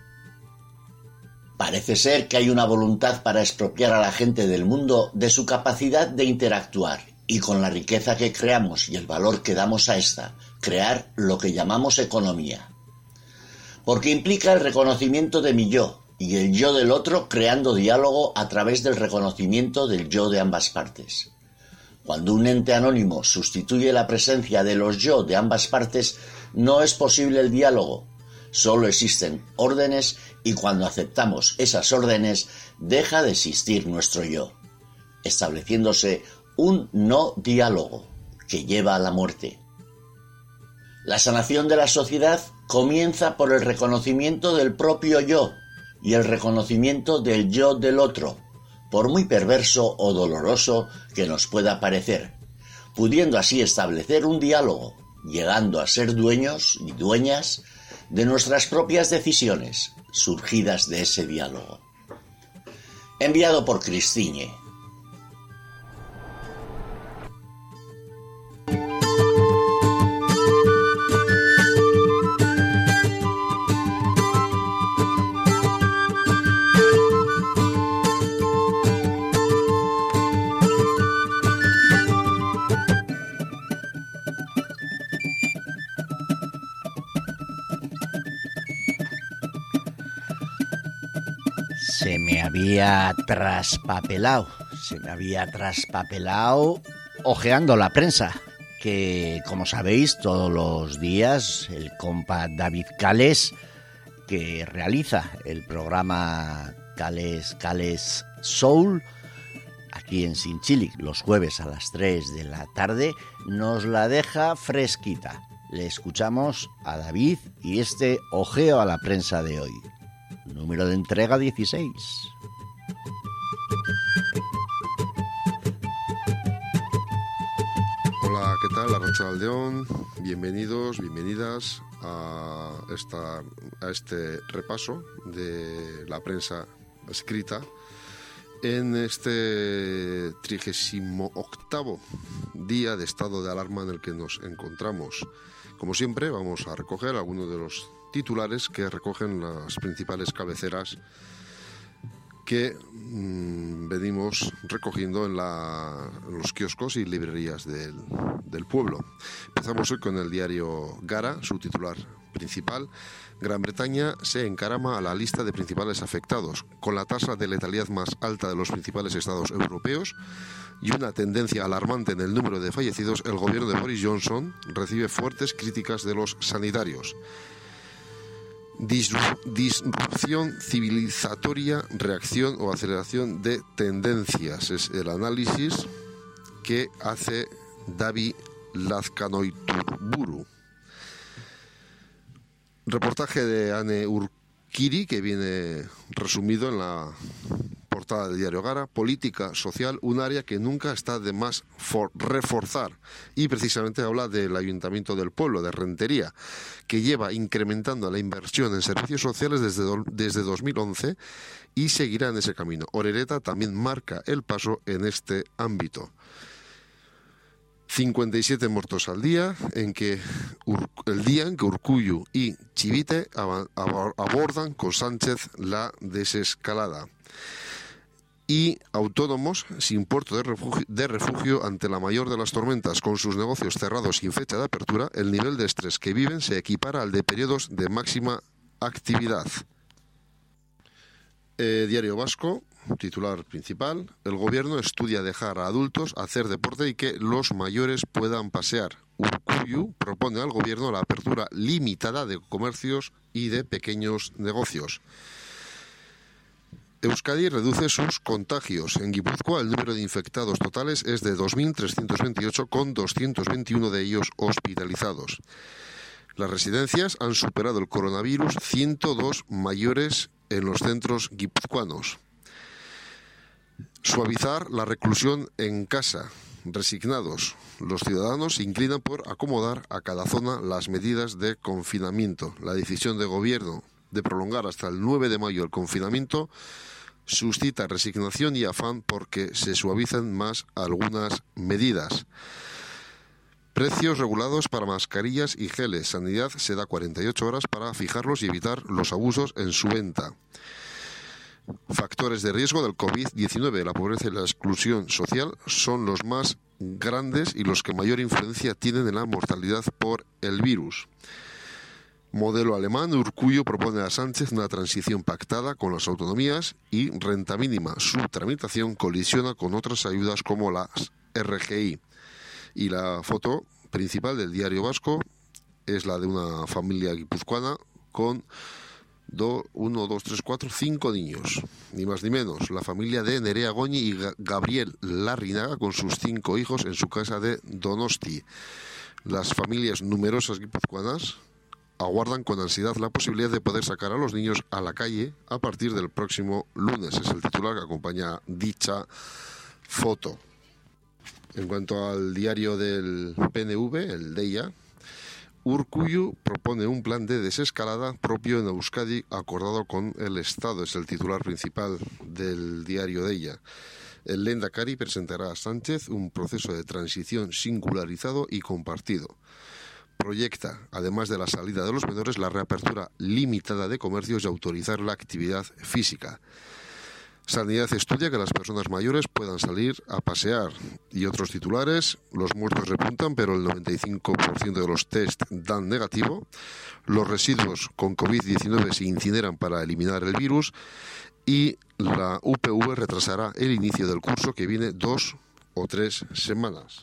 Parece ser que hay una voluntad para expropiar a la gente del mundo de su capacidad de interactuar y con la riqueza que creamos y el valor que damos a esta, crear lo que llamamos economía. Porque implica el reconocimiento de mi yo y el yo del otro creando diálogo a través del reconocimiento del yo de ambas partes. Cuando un ente anónimo sustituye la presencia de los yo de ambas partes, no es posible el diálogo. Solo existen órdenes y cuando aceptamos esas órdenes deja de existir nuestro yo, estableciéndose un no diálogo que lleva a la muerte. La sanación de la sociedad comienza por el reconocimiento del propio yo y el reconocimiento del yo del otro, por muy perverso o doloroso que nos pueda parecer, pudiendo así establecer un diálogo, llegando a ser dueños y dueñas de nuestras propias decisiones, surgidas de ese diálogo. Enviado por Cristine. Se me había traspapelado, se me había traspapelado ojeando la prensa, que como sabéis todos los días el compa David Cales, que realiza el programa Cales Cales Soul, aquí en Sinchilic los jueves a las tres de la tarde, nos la deja fresquita. Le escuchamos a David y este ojeo a la prensa de hoy. Número de entrega dieciséis. Hola, ¿qué tal? Arratsaldeon, bienvenidos, bienvenidas a, esta, a este repaso de la prensa escrita en este trigésimo octavo día de estado de alarma en el que nos encontramos. Como siempre, vamos a recoger algunos de los titulares que recogen las principales cabeceras que mmm, venimos recogiendo en, la, en los kioscos y librerías del, del pueblo. Empezamos hoy con el diario Gara, su titular principal. Gran Bretaña se encarama a la lista de principales afectados, con la tasa de letalidad más alta de los principales estados europeos y una tendencia alarmante en el número de fallecidos. El gobierno de Boris Johnson recibe fuertes críticas de los sanitarios. Disrupción civilizatoria, reacción o aceleración de tendencias. Es el análisis que hace David Lazkanoiturburu. Reportaje de Ane Urquiri, que viene resumido en la portada del diario Gara. Política social, un área que nunca está de más for reforzar. Y precisamente habla del Ayuntamiento del Pueblo, de Rentería, que lleva incrementando la inversión en servicios sociales desde, do desde dos mil once y seguirá en ese camino. Orereta también marca el paso en este ámbito. cincuenta y siete muertos al día, en que el día en que Urkullu y Chivite abordan con Sánchez la desescalada. Y autónomos sin puerto de refugio, de refugio ante la mayor de las tormentas, con sus negocios cerrados sin fecha de apertura, el nivel de estrés que viven se equipara al de periodos de máxima actividad. Eh, Diario Vasco, titular principal: el gobierno estudia dejar a adultos hacer deporte y que los mayores puedan pasear. Urkullu propone al gobierno la apertura limitada de comercios y de pequeños negocios. Euskadi reduce sus contagios. En Guipúzcoa el número de infectados totales es de dos mil trescientos veintiocho, con doscientos veintiuno de ellos hospitalizados. Las residencias han superado el coronavirus, ciento dos mayores en los centros guipuzcoanos. Suavizar la reclusión en casa. Resignados, los ciudadanos se inclinan por acomodar a cada zona las medidas de confinamiento. La decisión de gobierno de prolongar hasta el nueve de mayo el confinamiento suscita resignación y afán porque se suavizan más algunas medidas. Precios regulados para mascarillas y geles. Sanidad se da cuarenta y ocho horas para fijarlos y evitar los abusos en su venta. Factores de riesgo del COVID diecinueve, la pobreza y la exclusión social son los más grandes y los que mayor influencia tienen en la mortalidad por el virus. Modelo alemán, Urkullu propone a Sánchez una transición pactada con las autonomías y renta mínima. Su tramitación colisiona con otras ayudas como las R G I. Y la foto principal del Diario Vasco es la de una familia guipuzcoana con do, uno, dos, tres, cuatro, cinco niños, ni más ni menos. La familia de Nerea Goñi y Gabriel Larrinaga con sus cinco hijos en su casa de Donosti. Las familias numerosas guipuzcoanas aguardan con ansiedad la posibilidad de poder sacar a los niños a la calle a partir del próximo lunes. Es el titular que acompaña dicha foto. En cuanto al diario del P N V, el Deia, Urkullu propone un plan de desescalada propio en Euskadi acordado con el Estado. Es el titular principal del diario Deia. El Lehendakari presentará a Sánchez un proceso de transición singularizado y compartido. Proyecta, además de la salida de los menores, la reapertura limitada de comercios y autorizar la actividad física. Sanidad estudia que las personas mayores puedan salir a pasear. Y otros titulares: los muertos repuntan, pero el noventa y cinco por ciento de los test dan negativo. Los residuos con COVID diecinueve se incineran para eliminar el virus. Y la U P V retrasará el inicio del curso que viene dos o tres semanas.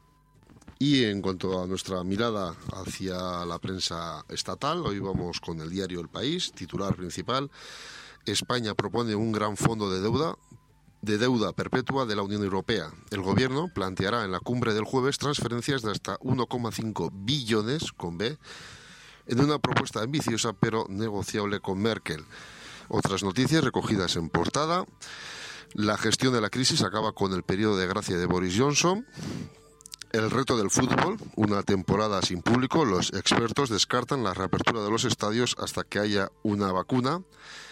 Y en cuanto a nuestra mirada hacia la prensa estatal, hoy vamos con el diario El País, titular principal: España propone un gran fondo de deuda, de deuda perpetua de la Unión Europea. El gobierno planteará en la cumbre del jueves transferencias de hasta uno coma cinco billones, con B, en una propuesta ambiciosa pero negociable con Merkel. Otras noticias recogidas en portada: la gestión de la crisis acaba con el periodo de gracia de Boris Johnson. El reto del fútbol, una temporada sin público. Los expertos descartan la reapertura de los estadios hasta que haya una vacuna.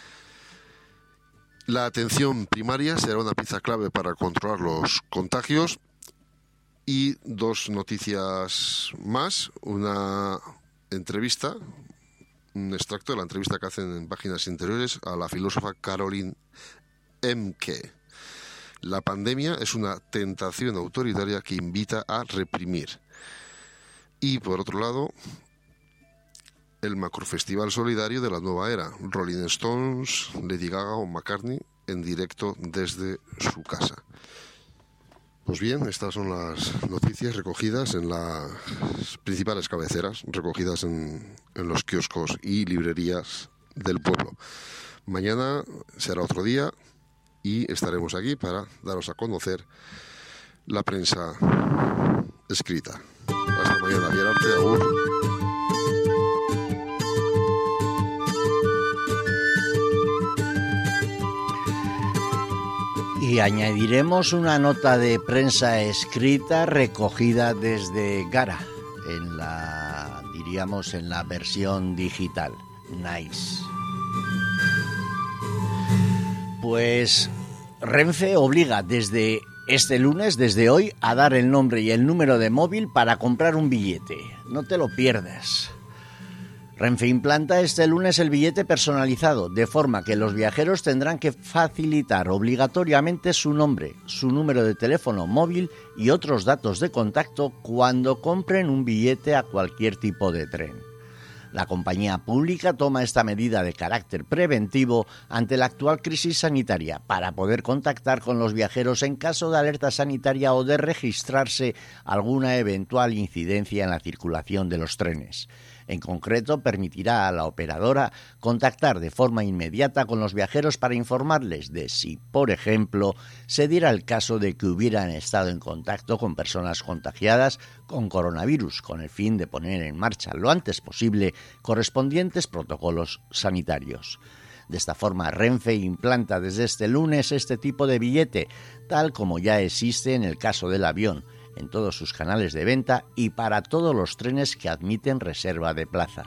La atención primaria será una pieza clave para controlar los contagios. Y dos noticias más. Una entrevista, un extracto de la entrevista que hacen en Páginas Interiores a la filósofa Caroline Emke. La pandemia es una tentación autoritaria que invita a reprimir. Y por otro lado, el macrofestival solidario de la nueva era. Rolling Stones, Lady Gaga o McCartney en directo desde su casa. Pues bien, estas son las noticias recogidas en las principales cabeceras, recogidas en, en los kioscos y librerías del pueblo. Mañana será otro día y estaremos aquí para daros a conocer la prensa escrita. Hasta mañana, bien arte, agur. Y añadiremos una nota de prensa escrita recogida desde Gara, en la, diríamos, en la versión digital. Nice. Pues Renfe obliga desde este lunes, desde hoy, a dar el nombre y el número de móvil para comprar un billete. No te lo pierdas. Renfe implanta este lunes el billete personalizado, de forma que los viajeros tendrán que facilitar obligatoriamente su nombre, su número de teléfono móvil y otros datos de contacto cuando compren un billete a cualquier tipo de tren. La compañía pública toma esta medida de carácter preventivo ante la actual crisis sanitaria para poder contactar con los viajeros en caso de alerta sanitaria o de registrarse alguna eventual incidencia en la circulación de los trenes. En concreto, permitirá a la operadora contactar de forma inmediata con los viajeros para informarles de si, por ejemplo, se diera el caso de que hubieran estado en contacto con personas contagiadas con coronavirus, con el fin de poner en marcha lo antes posible correspondientes protocolos sanitarios. De esta forma, Renfe implanta desde este lunes este tipo de billete, tal como ya existe en el caso del avión, en todos sus canales de venta y para todos los trenes que admiten reserva de plaza.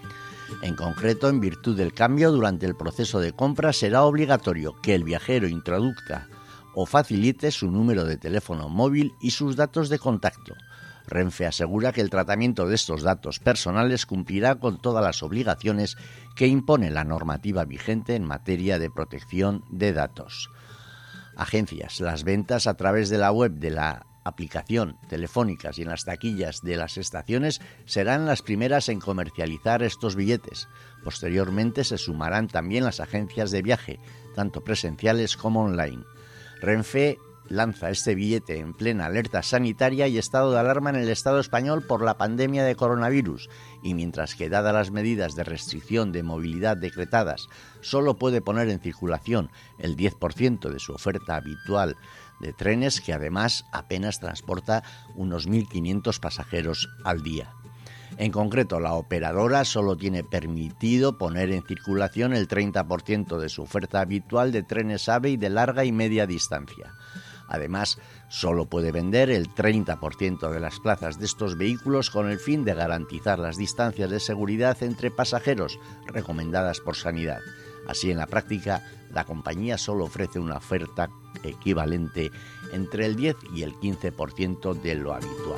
En concreto, en virtud del cambio, durante el proceso de compra será obligatorio que el viajero introduzca o facilite su número de teléfono móvil y sus datos de contacto. Renfe asegura que el tratamiento de estos datos personales cumplirá con todas las obligaciones que impone la normativa vigente en materia de protección de datos. Agencias, las ventas a través de la web de la aplicación, telefónicas y en las taquillas de las estaciones serán las primeras en comercializar estos billetes. Posteriormente se sumarán también las agencias de viaje, tanto presenciales como online. Renfe lanza este billete en plena alerta sanitaria y estado de alarma en el Estado español por la pandemia de coronavirus, y mientras que, dadas las medidas de restricción de movilidad decretadas, solo puede poner en circulación el diez por ciento de su oferta habitual de trenes, que además apenas transporta unos mil quinientos pasajeros al día. En concreto, la operadora solo tiene permitido poner en circulación el treinta por ciento de su oferta habitual de trenes AVE y de larga y media distancia. Además, solo puede vender el treinta por ciento de las plazas de estos vehículos con el fin de garantizar las distancias de seguridad entre pasajeros recomendadas por Sanidad. Así, en la práctica, la compañía solo ofrece una oferta equivalente entre el diez y el quince por ciento de lo habitual.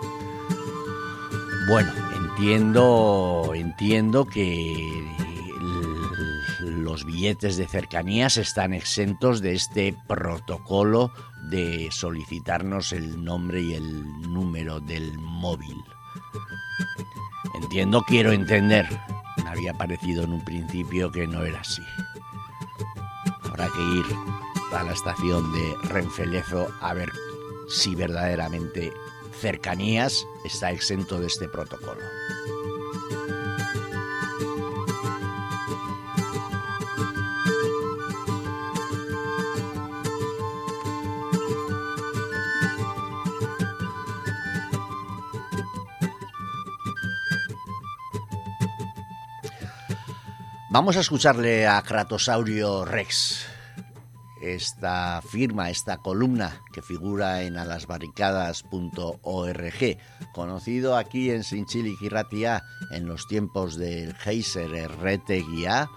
Bueno, entiendo, entiendo que los billetes de cercanías están exentos de este protocolo de solicitarnos el nombre y el número del móvil. Entiendo, quiero entender. Me había parecido en un principio que no era así. Habrá que ir a la estación de Renfe Lezo a ver si verdaderamente Cercanías está exento de este protocolo. Vamos a escucharle a Cratosaurio Rex, esta firma, esta columna que figura en alasbarricadas punto org, conocido aquí en Sintxili Irratia en los tiempos del Geiser Erretegia,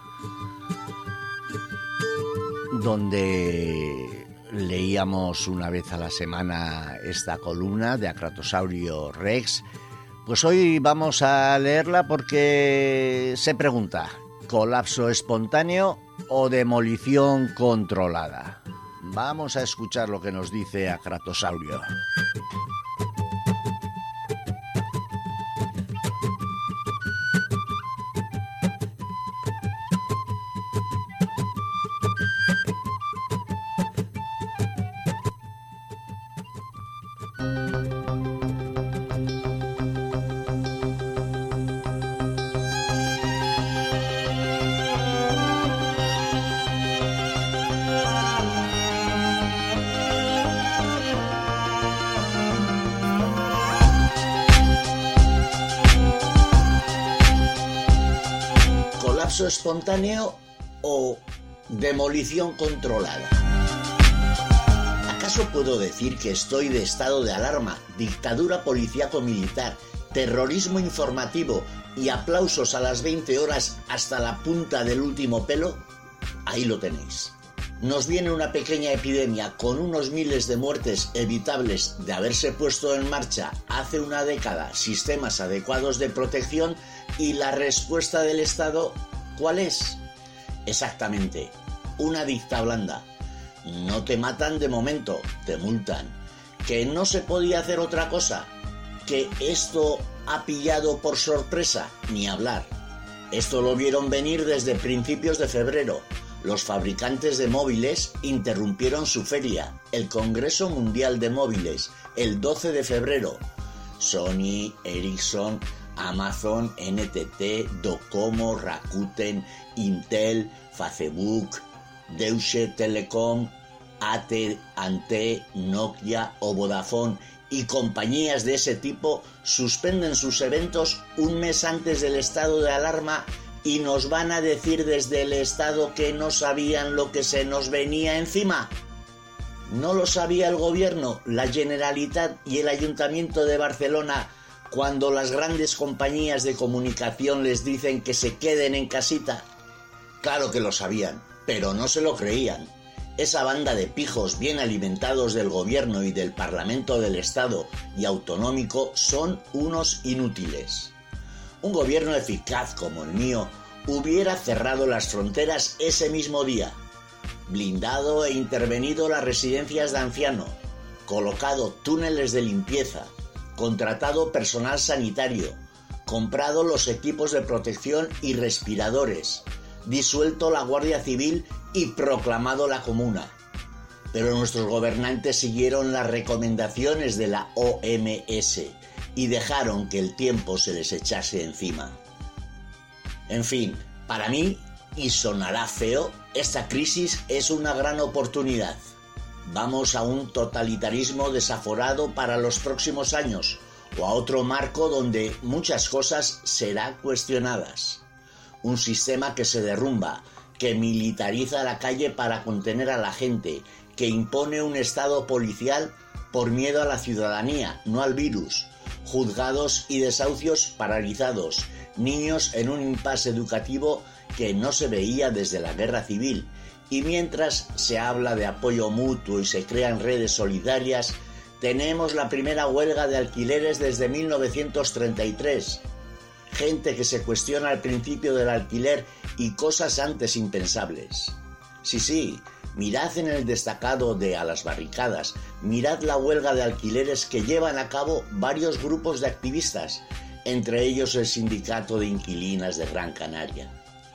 donde leíamos una vez a la semana esta columna de Cratosaurio Rex. Pues hoy vamos a leerla porque se pregunta: ¿colapso espontáneo o demolición controlada? Vamos a escuchar lo que nos dice Cratosaurio. ¿Colapso espontáneo o demolición controlada? ¿Acaso puedo decir que estoy de estado de alarma, dictadura policíaco-militar, terrorismo informativo y aplausos a las veinte horas hasta la punta del último pelo? Ahí lo tenéis. Nos viene una pequeña epidemia con unos miles de muertes evitables de haberse puesto en marcha hace una década sistemas adecuados de protección, y la respuesta del Estado, ¿cuál es? Exactamente, una dicta blanda. No te matan de momento, te multan. ¿Que no se podía hacer otra cosa? ¿Que esto ha pillado por sorpresa? Ni hablar. Esto lo vieron venir desde principios de febrero. Los fabricantes de móviles interrumpieron su feria, el Congreso Mundial de Móviles, el doce de febrero. Sony, Ericsson, Amazon, N T T, Docomo, Rakuten, Intel, Facebook, Deutsche Telekom, A T and T, Nokia o Vodafone y compañías de ese tipo suspenden sus eventos un mes antes del estado de alarma, y nos van a decir desde el Estado que no sabían lo que se nos venía encima. ¿No lo sabía el gobierno, la Generalitat y el Ayuntamiento de Barcelona cuando las grandes compañías de comunicación les dicen que se queden en casita? Claro que lo sabían, pero no se lo creían. Esa banda de pijos bien alimentados del gobierno y del Parlamento del Estado y autonómico son unos inútiles. Un gobierno eficaz como el mío hubiera cerrado las fronteras ese mismo día, blindado e intervenido las residencias de ancianos, colocado túneles de limpieza, contratado personal sanitario, comprado los equipos de protección y respiradores, disuelto la Guardia Civil y proclamado la Comuna. Pero nuestros gobernantes siguieron las recomendaciones de la O M S y dejaron que el tiempo se les echase encima. En fin, para mí, y sonará feo, esta crisis es una gran oportunidad. Vamos a un totalitarismo desaforado para los próximos años, o a otro marco donde muchas cosas serán cuestionadas. Un sistema que se derrumba, que militariza la calle para contener a la gente, que impone un estado policial por miedo a la ciudadanía, no al virus. Juzgados y desahucios paralizados, niños en un impasse educativo que no se veía desde la guerra civil, y mientras se habla de apoyo mutuo y se crean redes solidarias, tenemos la primera huelga de alquileres desde mil novecientos treinta y tres. Gente que se cuestiona el principio del alquiler y cosas antes impensables. Sí, sí, mirad en el destacado de A las Barricadas, mirad la huelga de alquileres que llevan a cabo varios grupos de activistas, entre ellos el Sindicato de Inquilinas de Gran Canaria.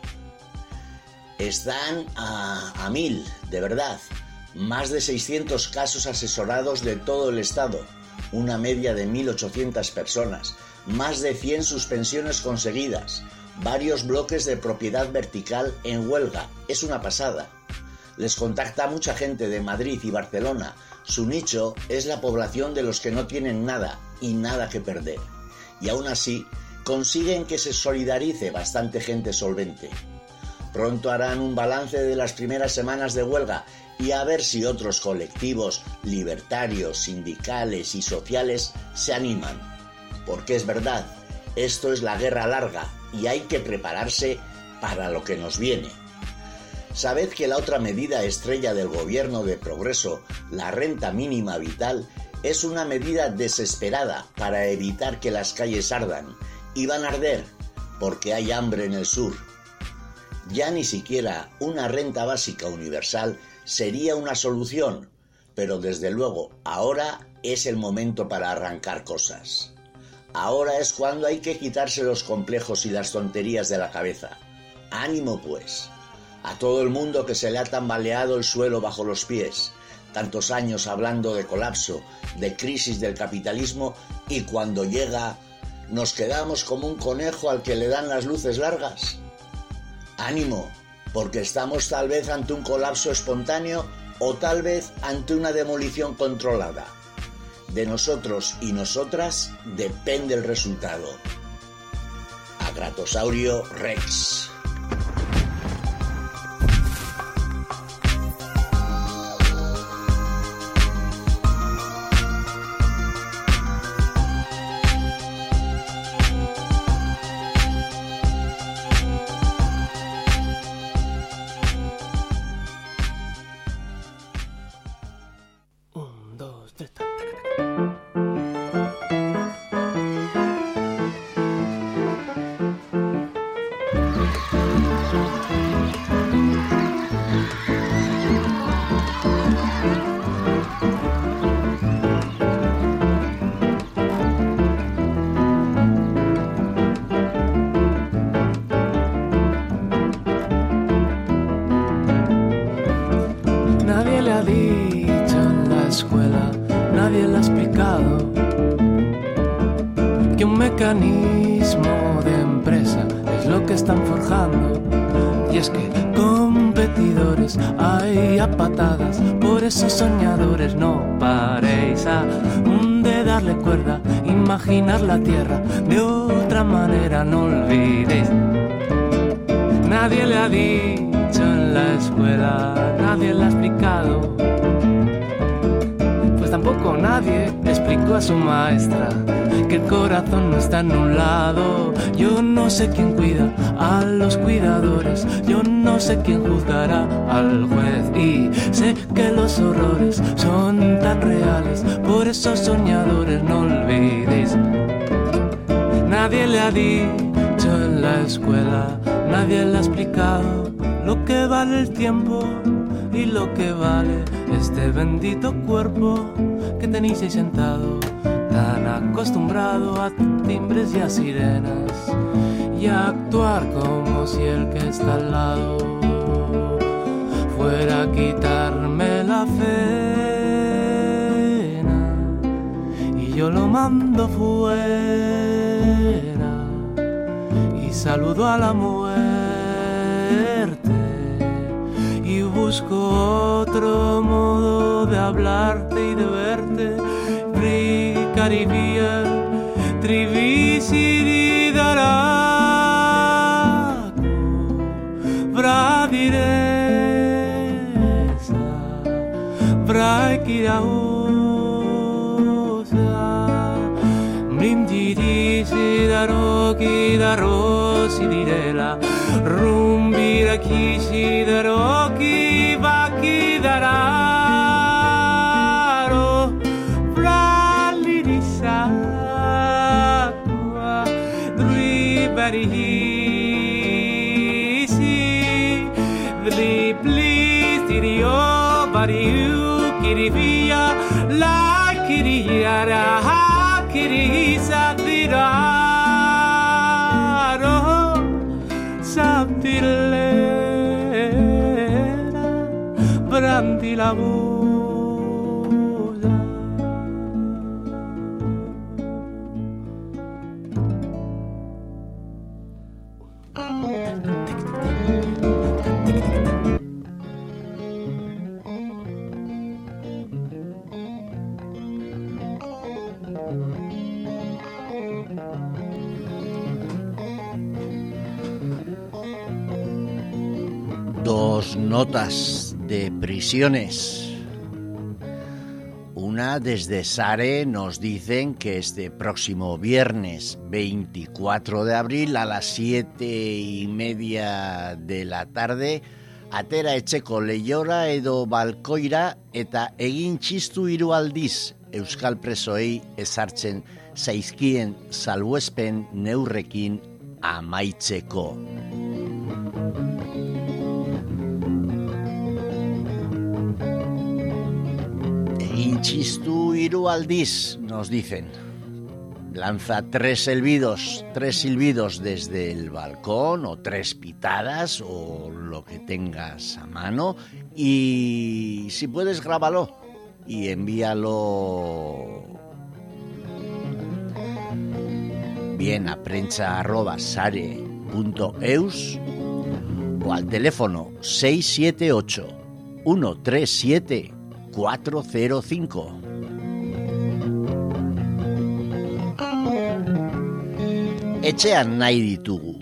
Están a, a mil, de verdad, más de seiscientos casos asesorados de todo el estado, una media de mil ochocientas personas, más de cien suspensiones conseguidas, varios bloques de propiedad vertical en huelga, es una pasada. Les contacta mucha gente de Madrid y Barcelona. Su nicho es la población de los que no tienen nada y nada que perder. Y aún así, consiguen que se solidarice bastante gente solvente. Pronto harán un balance de las primeras semanas de huelga y a ver si otros colectivos libertarios, sindicales y sociales se animan. Porque es verdad, esto es la guerra larga y hay que prepararse para lo que nos viene. Sabed que la otra medida estrella del gobierno de Progreso, la renta mínima vital, es una medida desesperada para evitar que las calles ardan, y van a arder porque hay hambre en el sur. Ya ni siquiera una renta básica universal sería una solución, pero desde luego ahora es el momento para arrancar cosas. Ahora es cuando hay que quitarse los complejos y las tonterías de la cabeza. Ánimo pues. A todo el mundo que se le ha tambaleado el suelo bajo los pies, tantos años hablando de colapso, de crisis del capitalismo, y cuando llega, nos quedamos como un conejo al que le dan las luces largas. Ánimo, porque estamos tal vez ante un colapso espontáneo o tal vez ante una demolición controlada. De nosotros y nosotras depende el resultado. Agratosaurio Rex. escuela nadie le ha explicado que un mecanismo de empresa es lo que están forjando. Y es que competidores hay a patadas, por esos soñadores no paréis a de darle cuerda, imaginar la tierra de otra manera, no olvidéis. Nadie le ha dicho en la escuela, nadie le ha explicado, pues tampoco nadie explicó a su maestra que el corazón no está en un lado. Yo no sé quién cuida a los cuidadores, yo no sé quién juzgará al juez, y sé que los horrores son tan reales, por esos soñadores no olvidéis. Nadie le ha dicho en la escuela, nadie le ha explicado lo que vale el tiempo y lo que vale este bendito cuerpo que tenéis ahí sentado, tan acostumbrado a timbres y a sirenas, y a actuar como si el que está al lado fuera a quitarme la cena, y yo lo mando fuera y saludo a la muerte y busco otro modo de hablarte y de verte. Caribia, trivisi daraku, bradiresa, braikirausa, mrimdirisi daroki darosi direla, rumbira kishi daroki baki dara. Barihisi, the please, Tirio, Bariu, Kirivia, La Kiriara, Kirisa, Tiraro, Saptilera, Brandilabu. Dos notas de prisiones. Una desde Sare nos dicen que este próximo viernes veinticuatro de abril a las siete y media de la tarde atera etxeko leihora edo balkoira eta egin txistu hiru aldiz euskal presoei ezartzen zaizkien salbuespen neurrekin amaitzeko. Txistu hiru aldiz, nos dicen. Lanza tres silbidos, tres silbidos desde el balcón o tres pitadas o lo que tengas a mano y si puedes grábalo y envíalo bien a prensa arroba sare punto eus o al teléfono seis siete ocho uno tres siete cuatro cero cinco. Etxean nahi ditugu.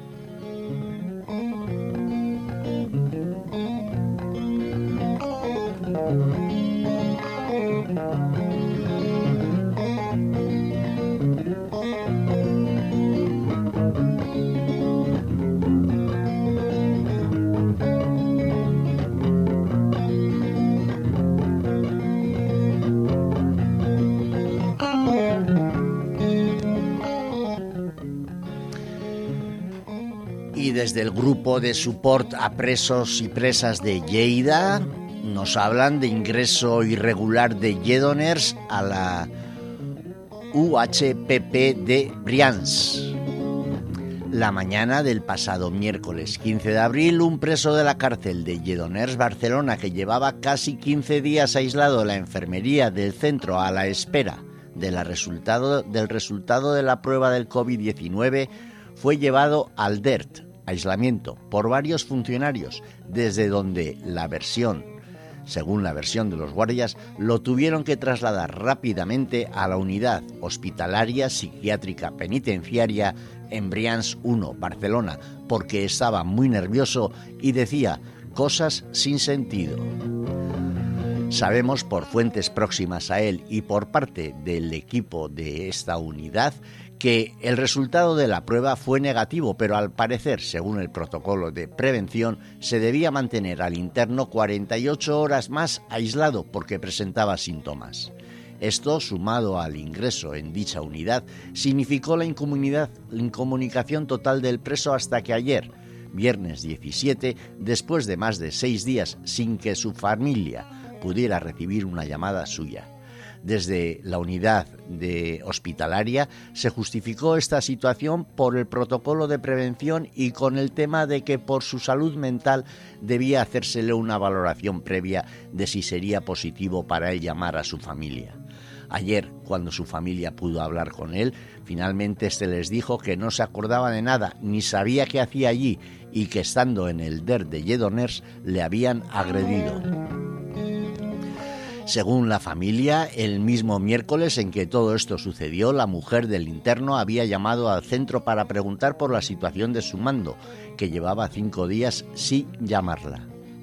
Desde el grupo de support a presos y presas de Lleida nos hablan de ingreso irregular de lledoners a la U H P P de Brians. La mañana del pasado miércoles quince de abril, un preso de la cárcel de Lledoners, Barcelona, que llevaba casi quince días aislado en la enfermería del centro a la espera de la resultado, del resultado de la prueba del COVID diecinueve, fue llevado al D E R T, aislamiento, por varios funcionarios, desde donde la versión, según la versión de los guardias, lo tuvieron que trasladar rápidamente a la unidad hospitalaria psiquiátrica penitenciaria en Brians uno, Barcelona, porque estaba muy nervioso y decía cosas sin sentido. Sabemos por fuentes próximas a él y por parte del equipo de esta unidad que el resultado de la prueba fue negativo, pero al parecer, según el protocolo de prevención, se debía mantener al interno cuarenta y ocho horas más aislado porque presentaba síntomas. Esto, sumado al ingreso en dicha unidad, significó la incomunidad, la incomunicación total del preso hasta que ayer, viernes diecisiete, después de más de seis días sin que su familia pudiera recibir una llamada suya. Desde la unidad de hospitalaria se justificó esta situación por el protocolo de prevención y con el tema de que por su salud mental debía hacérsele una valoración previa de si sería positivo para él llamar a su familia. Ayer, cuando su familia pudo hablar con él, finalmente este les dijo que no se acordaba de nada, ni sabía qué hacía allí y que estando en el D E R de Lledoners le habían agredido. Según la familia, el mismo miércoles en que todo esto sucedió, la mujer del interno había llamado al centro para preguntar por la situación de su mando, que llevaba cinco días sin llamarla.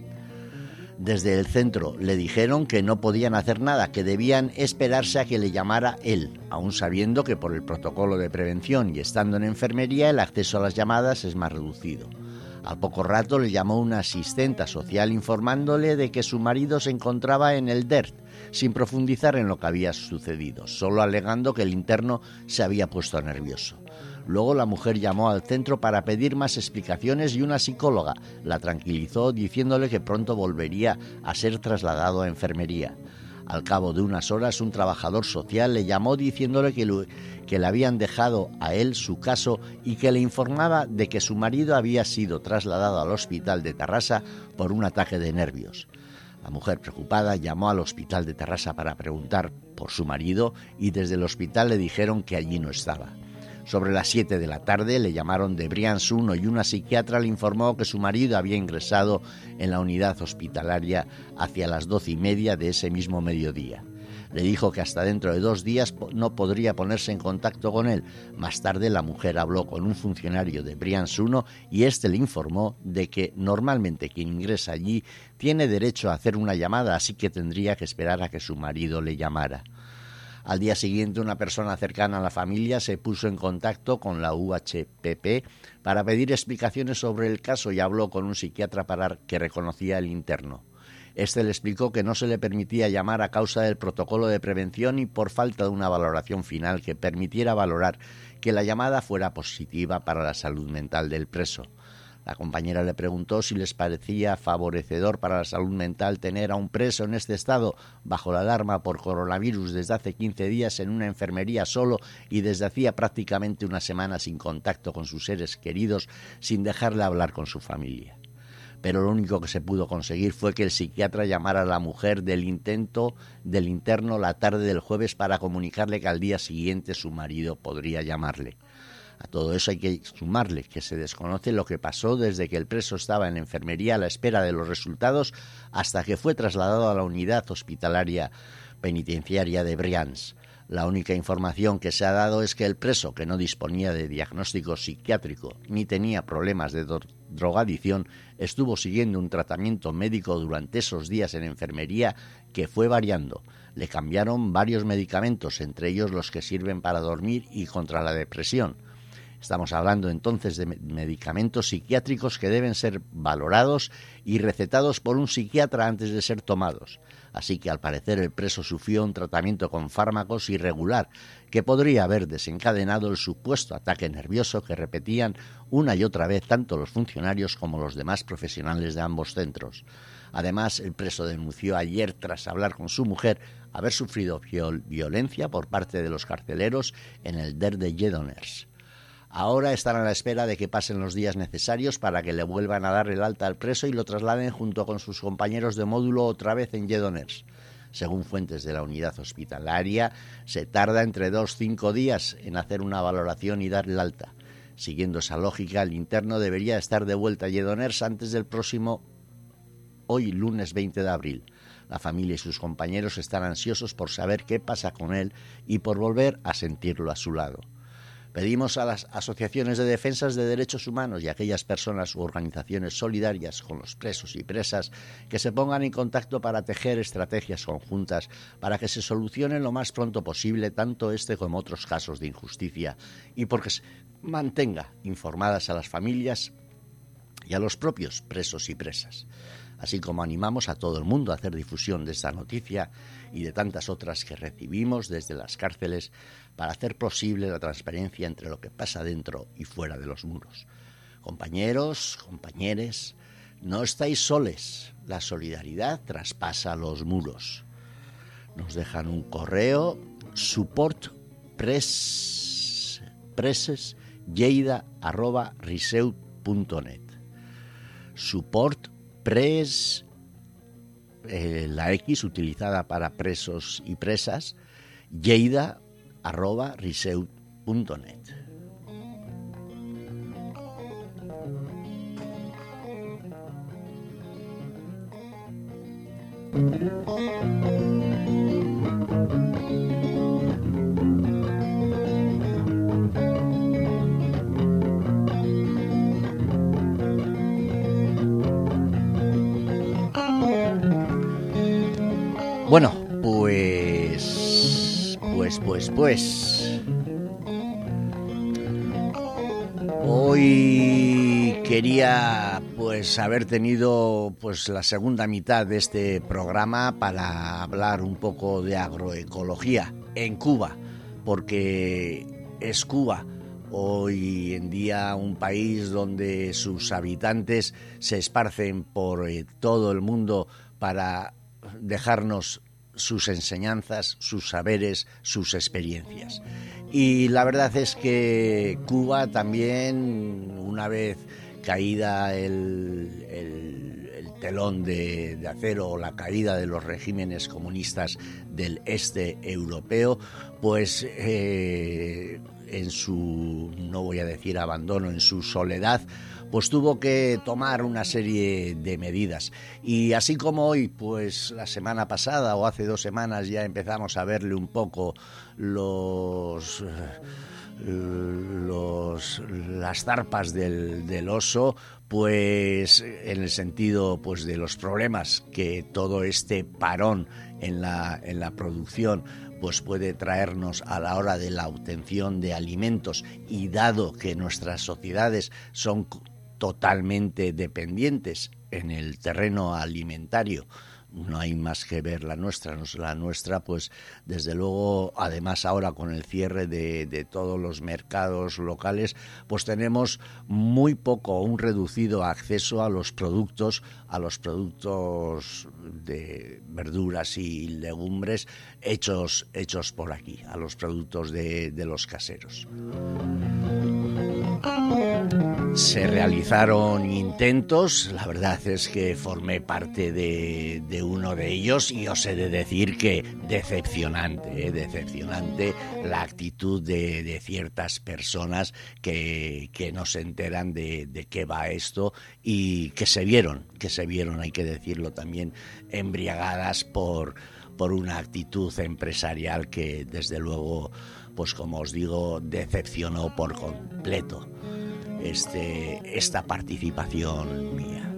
Desde el centro le dijeron que no podían hacer nada, que debían esperarse a que le llamara él, aun sabiendo que por el protocolo de prevención y estando en enfermería el acceso a las llamadas es más reducido. Al poco rato le llamó una asistenta social informándole de que su marido se encontraba en el D E R T, sin profundizar en lo que había sucedido, solo alegando que el interno se había puesto nervioso. Luego la mujer llamó al centro para pedir más explicaciones y una psicóloga la tranquilizó diciéndole que pronto volvería a ser trasladado a enfermería. Al cabo de unas horas, un trabajador social le llamó diciéndole que, lo, que le habían dejado a él su caso y que le informaba de que su marido había sido trasladado al hospital de Tarrasa por un ataque de nervios. La mujer, preocupada, llamó al hospital de Tarrasa para preguntar por su marido y desde el hospital le dijeron que allí no estaba. Sobre las siete de la tarde le llamaron de Brians uno y una psiquiatra le informó que su marido había ingresado en la unidad hospitalaria hacia las doce y media de ese mismo mediodía. Le dijo que hasta dentro de dos días no podría ponerse en contacto con él. Más tarde la mujer habló con un funcionario de Brians uno y este le informó de que normalmente quien ingresa allí tiene derecho a hacer una llamada, así que tendría que esperar a que su marido le llamara. Al día siguiente, una persona cercana a la familia se puso en contacto con la U H P P para pedir explicaciones sobre el caso y habló con un psiquiatra para que reconocía el interno. Este le explicó que no se le permitía llamar a causa del protocolo de prevención y por falta de una valoración final que permitiera valorar que la llamada fuera positiva para la salud mental del preso. La compañera le preguntó si les parecía favorecedor para la salud mental tener a un preso en este estado, bajo la alarma por coronavirus desde hace quince días en una enfermería solo y desde hacía prácticamente una semana sin contacto con sus seres queridos, sin dejarle hablar con su familia. Pero lo único que se pudo conseguir fue que el psiquiatra llamara a la mujer del intento del interno la tarde del jueves para comunicarle que al día siguiente su marido podría llamarle. A todo eso hay que sumarle que se desconoce lo que pasó desde que el preso estaba en enfermería a la espera de los resultados hasta que fue trasladado a la unidad hospitalaria penitenciaria de Brians. La única información que se ha dado es que el preso, que no disponía de diagnóstico psiquiátrico ni tenía problemas de drogadicción, estuvo siguiendo un tratamiento médico durante esos días en enfermería que fue variando. Le cambiaron varios medicamentos, entre ellos los que sirven para dormir y contra la depresión. Estamos hablando entonces de medicamentos psiquiátricos que deben ser valorados y recetados por un psiquiatra antes de ser tomados. Así que al parecer el preso sufrió un tratamiento con fármacos irregular que podría haber desencadenado el supuesto ataque nervioso que repetían una y otra vez tanto los funcionarios como los demás profesionales de ambos centros. Además, el preso denunció ayer, tras hablar con su mujer, haber sufrido viol- violencia por parte de los carceleros en el D E R de Lledoners. Ahora están a la espera de que pasen los días necesarios para que le vuelvan a dar el alta al preso y lo trasladen junto con sus compañeros de módulo otra vez en Lledoners. Según fuentes de la unidad hospitalaria, se tarda entre dos y cinco días en hacer una valoración y dar el alta. Siguiendo esa lógica, el interno debería estar de vuelta a Lledoners antes del próximo, hoy lunes veinte de abril. La familia y sus compañeros están ansiosos por saber qué pasa con él y por volver a sentirlo a su lado. Pedimos a las asociaciones de defensas de derechos humanos y a aquellas personas u organizaciones solidarias con los presos y presas que se pongan en contacto para tejer estrategias conjuntas para que se solucionen lo más pronto posible tanto este como otros casos de injusticia y porque se mantenga informadas a las familias y a los propios presos y presas. Así como animamos a todo el mundo a hacer difusión de esta noticia y de tantas otras que recibimos desde las cárceles para hacer posible la transparencia entre lo que pasa dentro y fuera de los muros. Compañeros, compañeres, no estáis soles, la solidaridad traspasa los muros. Nos dejan un correo, support press, presses lleida arroba riseu punto net. Support Press, eh, la X utilizada para presos y presas, lleida arroba riseu punto net. Bueno, pues, pues, pues, pues, hoy quería, pues, haber tenido, pues, la segunda mitad de este programa para hablar un poco de agroecología en Cuba, porque es Cuba hoy en día un país donde sus habitantes se esparcen por eh, todo el mundo para dejarnos sus enseñanzas, sus saberes, sus experiencias. Y la verdad es que Cuba también, una vez caída el, el, el telón de, de acero o la caída de los regímenes comunistas del este europeo, pues eh, en su, no voy a decir abandono, en su soledad, pues tuvo que tomar una serie de medidas. Y así como hoy, pues la semana pasada o hace dos semanas ya empezamos a verle un poco los, los las zarpas del, del oso, pues en el sentido pues de los problemas que todo este parón en la, en la producción pues puede traernos a la hora de la obtención de alimentos, y dado que nuestras sociedades son totalmente dependientes en el terreno alimentario, no hay más que ver la nuestra, la nuestra pues desde luego, además ahora con el cierre de, de todos los mercados locales, pues tenemos muy poco, un reducido acceso a los productos, a los productos de verduras y legumbres hechos, hechos por aquí, a los productos de, de los caseros. Se realizaron intentos, la verdad es que formé parte de, de uno de ellos y os he de decir que decepcionante, ¿eh? decepcionante la actitud de, de ciertas personas que, que no se enteran de, de qué va esto y que se vieron, que se vieron, hay que decirlo también, embriagadas por, por una actitud empresarial que desde luego, pues como os digo, decepcionó por completo. Este, esta participación mía.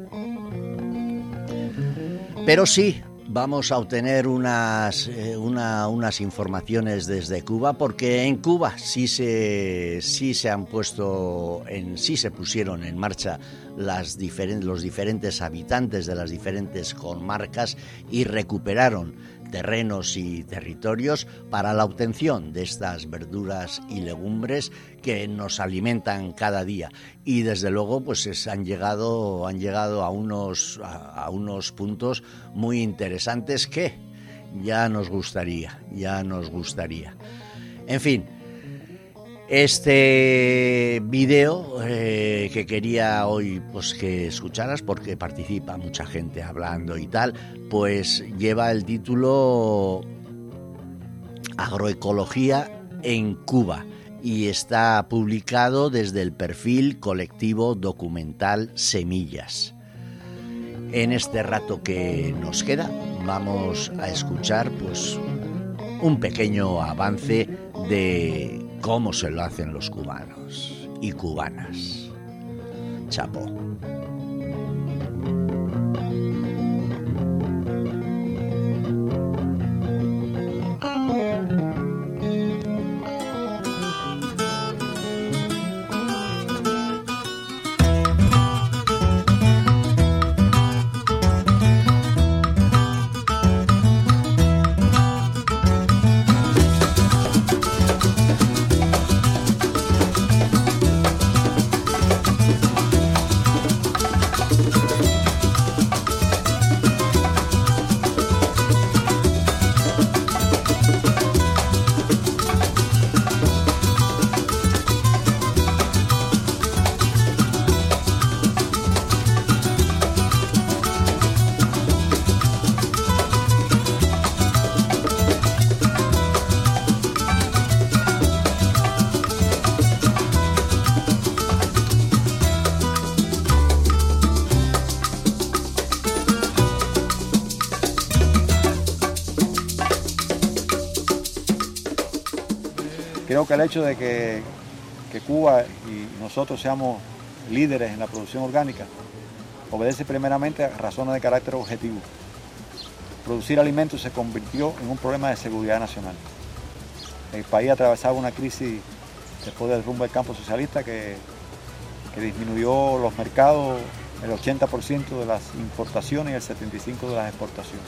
Pero sí, vamos a obtener unas, eh, una, unas informaciones desde Cuba, porque en Cuba sí se, sí se han puesto, en, sí se pusieron en marcha las diferentes, los diferentes habitantes de las diferentes comarcas y recuperaron terrenos y territorios para la obtención de estas verduras y legumbres que nos alimentan cada día, y desde luego pues es, han llegado han llegado a unos a, a unos puntos muy interesantes que ya nos gustaría ya nos gustaría en fin. Este vídeo eh, que quería hoy pues que escucharas, porque participa mucha gente hablando y tal, pues lleva el título Agroecología en Cuba y está publicado desde el perfil colectivo documental Semillas. En este rato que nos queda vamos a escuchar pues un pequeño avance de cómo se lo hacen los cubanos y cubanas. Chapo. Creo que el hecho de que, que Cuba y nosotros seamos líderes en la producción orgánica obedece primeramente a razones de carácter objetivo. Producir alimentos se convirtió en un problema de seguridad nacional. El país atravesaba una crisis después del rumbo del campo socialista que, que disminuyó los mercados el ochenta por ciento de las importaciones y el setenta y cinco por ciento de las exportaciones.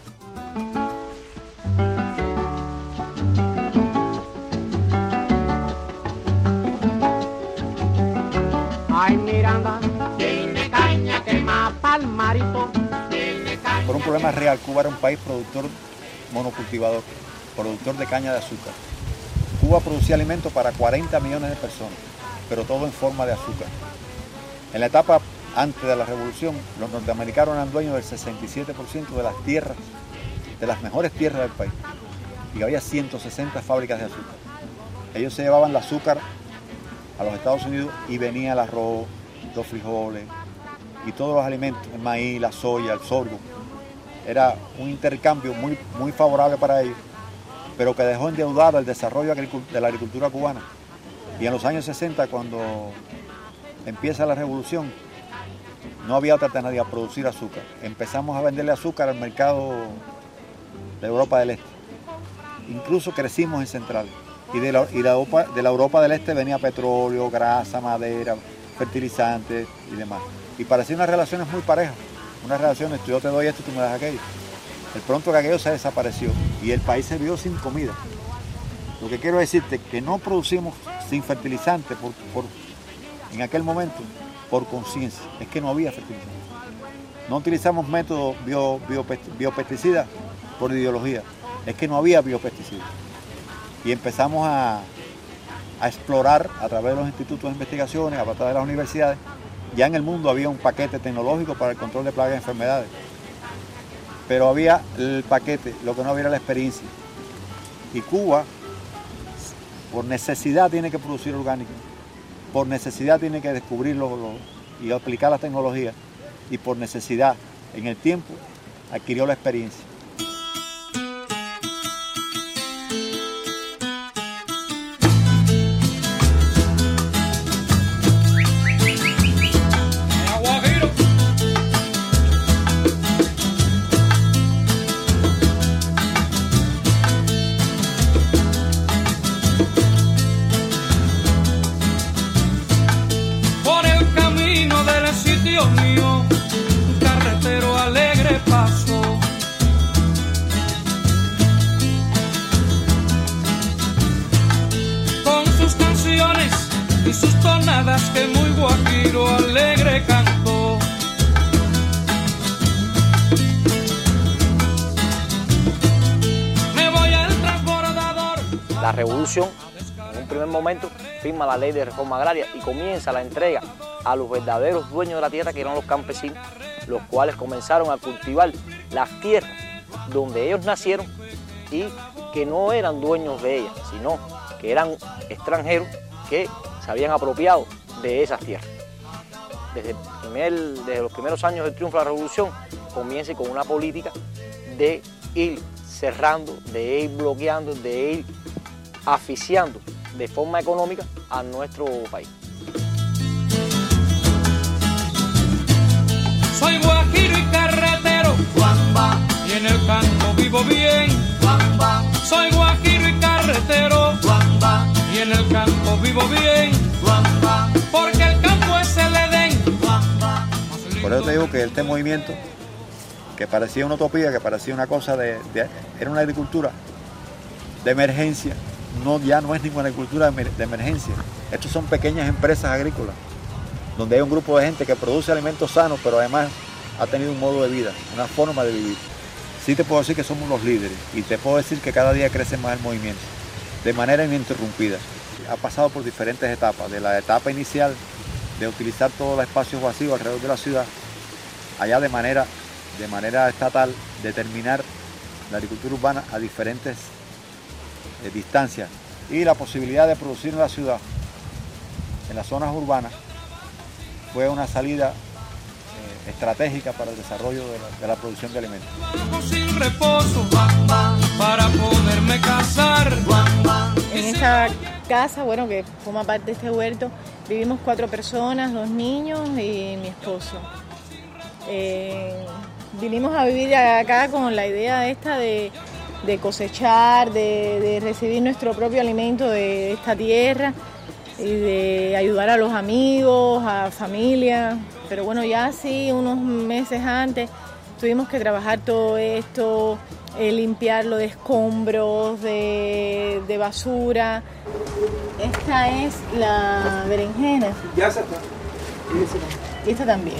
Por un problema real, Cuba era un país productor monocultivador, productor de caña de azúcar. Cuba producía alimentos para cuarenta millones de personas, pero todo en forma de azúcar. En la etapa antes de la revolución, los norteamericanos eran dueños del sesenta y siete por ciento de las tierras, de las mejores tierras del país, y había ciento sesenta fábricas de azúcar. Ellos se llevaban el azúcar a los Estados Unidos y venía el arroz, los frijoles y todos los alimentos, el maíz, la soya, el sorgo. Era un intercambio muy, muy favorable para ellos, pero que dejó endeudado el desarrollo de la agricultura cubana. Y en los años sesenta, cuando empieza la revolución, no había otra alternativa, producir azúcar. Empezamos a venderle azúcar al mercado de Europa del Este. Incluso crecimos en centrales. Y de la, y la Europa, de la Europa del Este venía petróleo, grasa, madera, fertilizantes y demás. Y parecían unas relaciones muy parejas. Unas relaciones, yo te doy esto, tú me das aquello. El pronto que aquello se desapareció y el país se vio sin comida. Lo que quiero decirte es que no producimos sin fertilizantes por, por, en aquel momento por conciencia. Es que no había fertilizantes. No utilizamos métodos bio, bio, biopesticidas por ideología. Es que no había biopesticidas. Y empezamos a, a explorar a través de los institutos de investigaciones, a través de las universidades. Ya en el mundo había un paquete tecnológico para el control de plagas y enfermedades. Pero había el paquete, lo que no había era la experiencia. Y Cuba, por necesidad, tiene que producir orgánico. Por necesidad tiene que descubrirlo lo, y aplicar la tecnología. Y por necesidad, en el tiempo, adquirió la experiencia. Mío, un carretero alegre pasó. Con sus canciones y sus tonadas que muy guajiro alegre cantó. Me voy al transbordador. La revolución, en un primer momento, firma la ley de reforma agraria y comienza la entrega a los verdaderos dueños de la tierra, que eran los campesinos, los cuales comenzaron a cultivar las tierras donde ellos nacieron y que no eran dueños de ellas, sino que eran extranjeros que se habían apropiado de esas tierras. Desde, el primer, desde los primeros años del triunfo de la revolución comienza con una política de ir cerrando, de ir bloqueando, de ir asfixiando de forma económica a nuestro país. Soy guajiro y carretero, guamba, y en el campo vivo bien, guamba. Soy guajiro y carretero, guamba, y en el campo vivo bien, guamba, porque el campo es el Edén, guamba. Por eso te digo que este movimiento, que parecía una utopía, que parecía una cosa de, de era una agricultura de emergencia, no, ya no es ninguna agricultura de emergencia. Estos son pequeñas empresas agrícolas, donde hay un grupo de gente que produce alimentos sanos, pero además ha tenido un modo de vida, una forma de vivir. Sí te puedo decir que somos los líderes y te puedo decir que cada día crece más el movimiento, de manera ininterrumpida. Ha pasado por diferentes etapas, de la etapa inicial de utilizar todos los espacios vacíos alrededor de la ciudad, allá de manera, de manera estatal, determinar la agricultura urbana a diferentes eh, distancias y la posibilidad de producir en la ciudad, en las zonas urbanas, fue una salida eh, estratégica para el desarrollo de la, de la producción de alimentos. Sin reposo, para poderme casar. En esta casa, bueno, que forma parte de este huerto, vivimos cuatro personas, dos niños y mi esposo. Eh, vinimos a vivir acá con la idea esta de, de cosechar, de, de recibir nuestro propio alimento de esta tierra y de ayudar a los amigos, a familia. Pero bueno, ya sí, unos meses antes tuvimos que trabajar todo esto, eh, limpiarlo de escombros, de, de basura. Esta es la berenjena. Ya se está. Y esta también.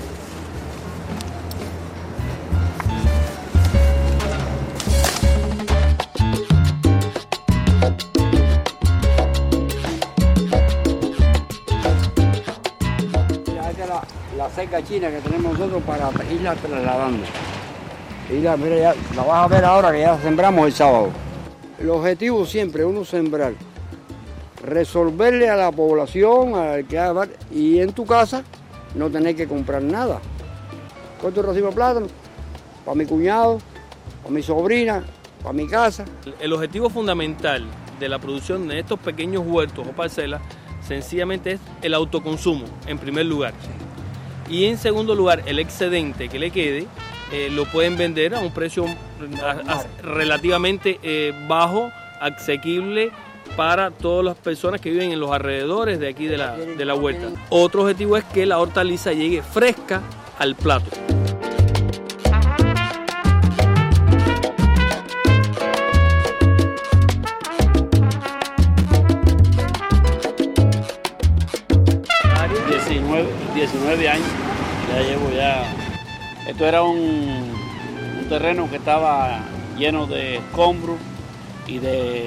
La seca china que tenemos nosotros para irla trasladando. Irla, mira, ya, la vas a ver ahora que ya sembramos el sábado. El objetivo siempre es uno sembrar, resolverle a la población, al que haga, y en tu casa no tener que comprar nada. ¿Cuánto recibo de plátano? Para mi cuñado, para mi sobrina, para mi casa. El objetivo fundamental de la producción de estos pequeños huertos o parcelas sencillamente es el autoconsumo, en primer lugar. Y en segundo lugar, el excedente que le quede eh, lo pueden vender a un precio a, a, relativamente eh, bajo, asequible para todas las personas que viven en los alrededores de aquí de la, de la huerta. Otro objetivo es que la hortaliza llegue fresca al plato. diecinueve años, ya llevo ya. Esto era un, un terreno que estaba lleno de escombros y de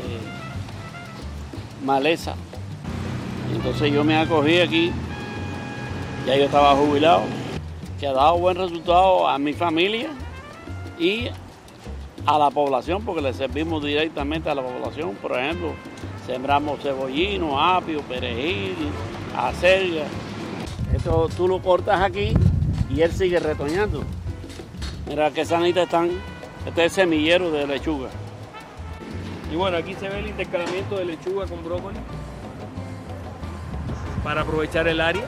maleza. Entonces yo me acogí aquí, ya yo estaba jubilado, que ha dado buen resultado a mi familia y a la población, porque le servimos directamente a la población. Por ejemplo, sembramos cebollino, apio, perejil, acelga. Esto tú lo cortas aquí y él sigue retoñando. Mira qué sanitas están. Este es el semillero de lechuga. Y bueno, aquí se ve el intercalamiento de lechuga con brócoli para aprovechar el área.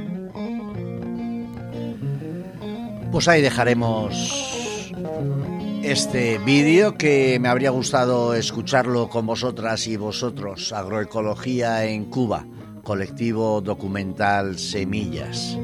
Pues ahí dejaremos este vídeo que me habría gustado escucharlo con vosotras y vosotros. Agroecología en Cuba, colectivo documental Semillas.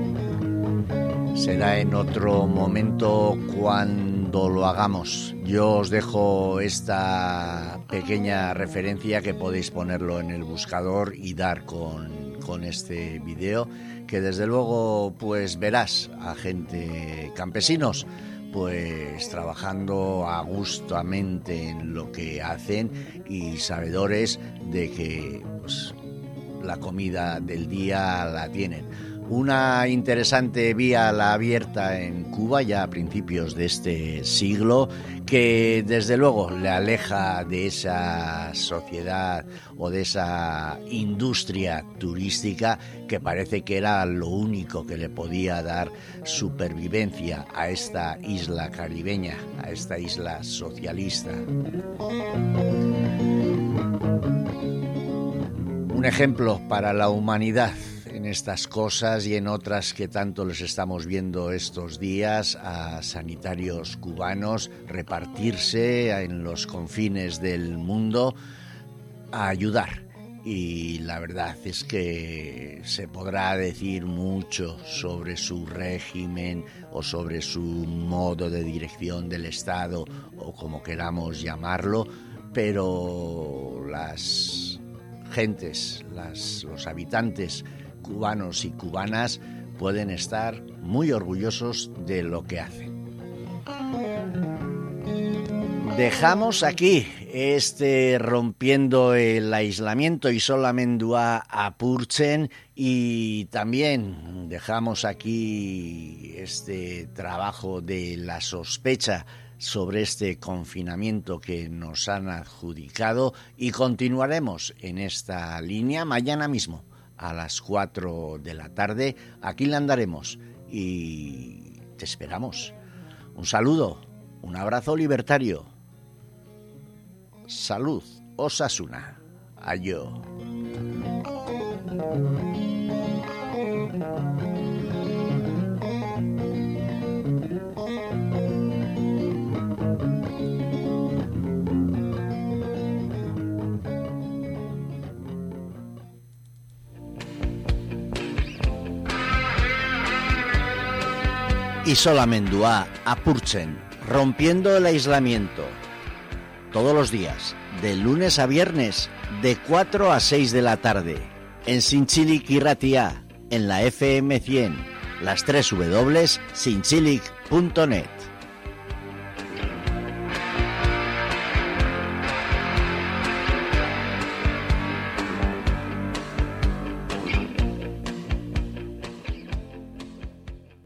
Será en otro momento cuando lo hagamos. Yo os dejo esta pequeña referencia que podéis ponerlo en el buscador y dar con, con este vídeo, que desde luego pues verás a gente, campesinos, pues trabajando a gustamente en lo que hacen y sabedores de que pues, la comida del día la tienen. Una interesante vía la abierta en Cuba ya a principios de este siglo, que desde luego le aleja de esa sociedad o de esa industria turística que parece que era lo único que le podía dar supervivencia a esta isla caribeña, a esta isla socialista. Un ejemplo para la humanidad en estas cosas y en otras que tanto les estamos viendo estos días a sanitarios cubanos repartirse en los confines del mundo a ayudar. Y la verdad es que se podrá decir mucho sobre su régimen o sobre su modo de dirección del Estado o como queramos llamarlo, pero las gentes, las, los habitantes cubanos y cubanas pueden estar muy orgullosos de lo que hacen. Dejamos aquí este rompiendo el aislamiento y solamendua apurtzen, y también dejamos aquí este trabajo de la sospecha sobre este confinamiento que nos han adjudicado, y continuaremos en esta línea mañana mismo a las cuatro de la tarde. Aquí la andaremos y te esperamos. Un saludo, un abrazo libertario. Salud, Osasuna. Ayo. Isolamendua apurtzen, rompiendo el aislamiento. Todos los días, de lunes a viernes, de cuatro a seis de la tarde. En Zintzilik Irratia, en la F M cien, las tres w punto zintzilik punto net.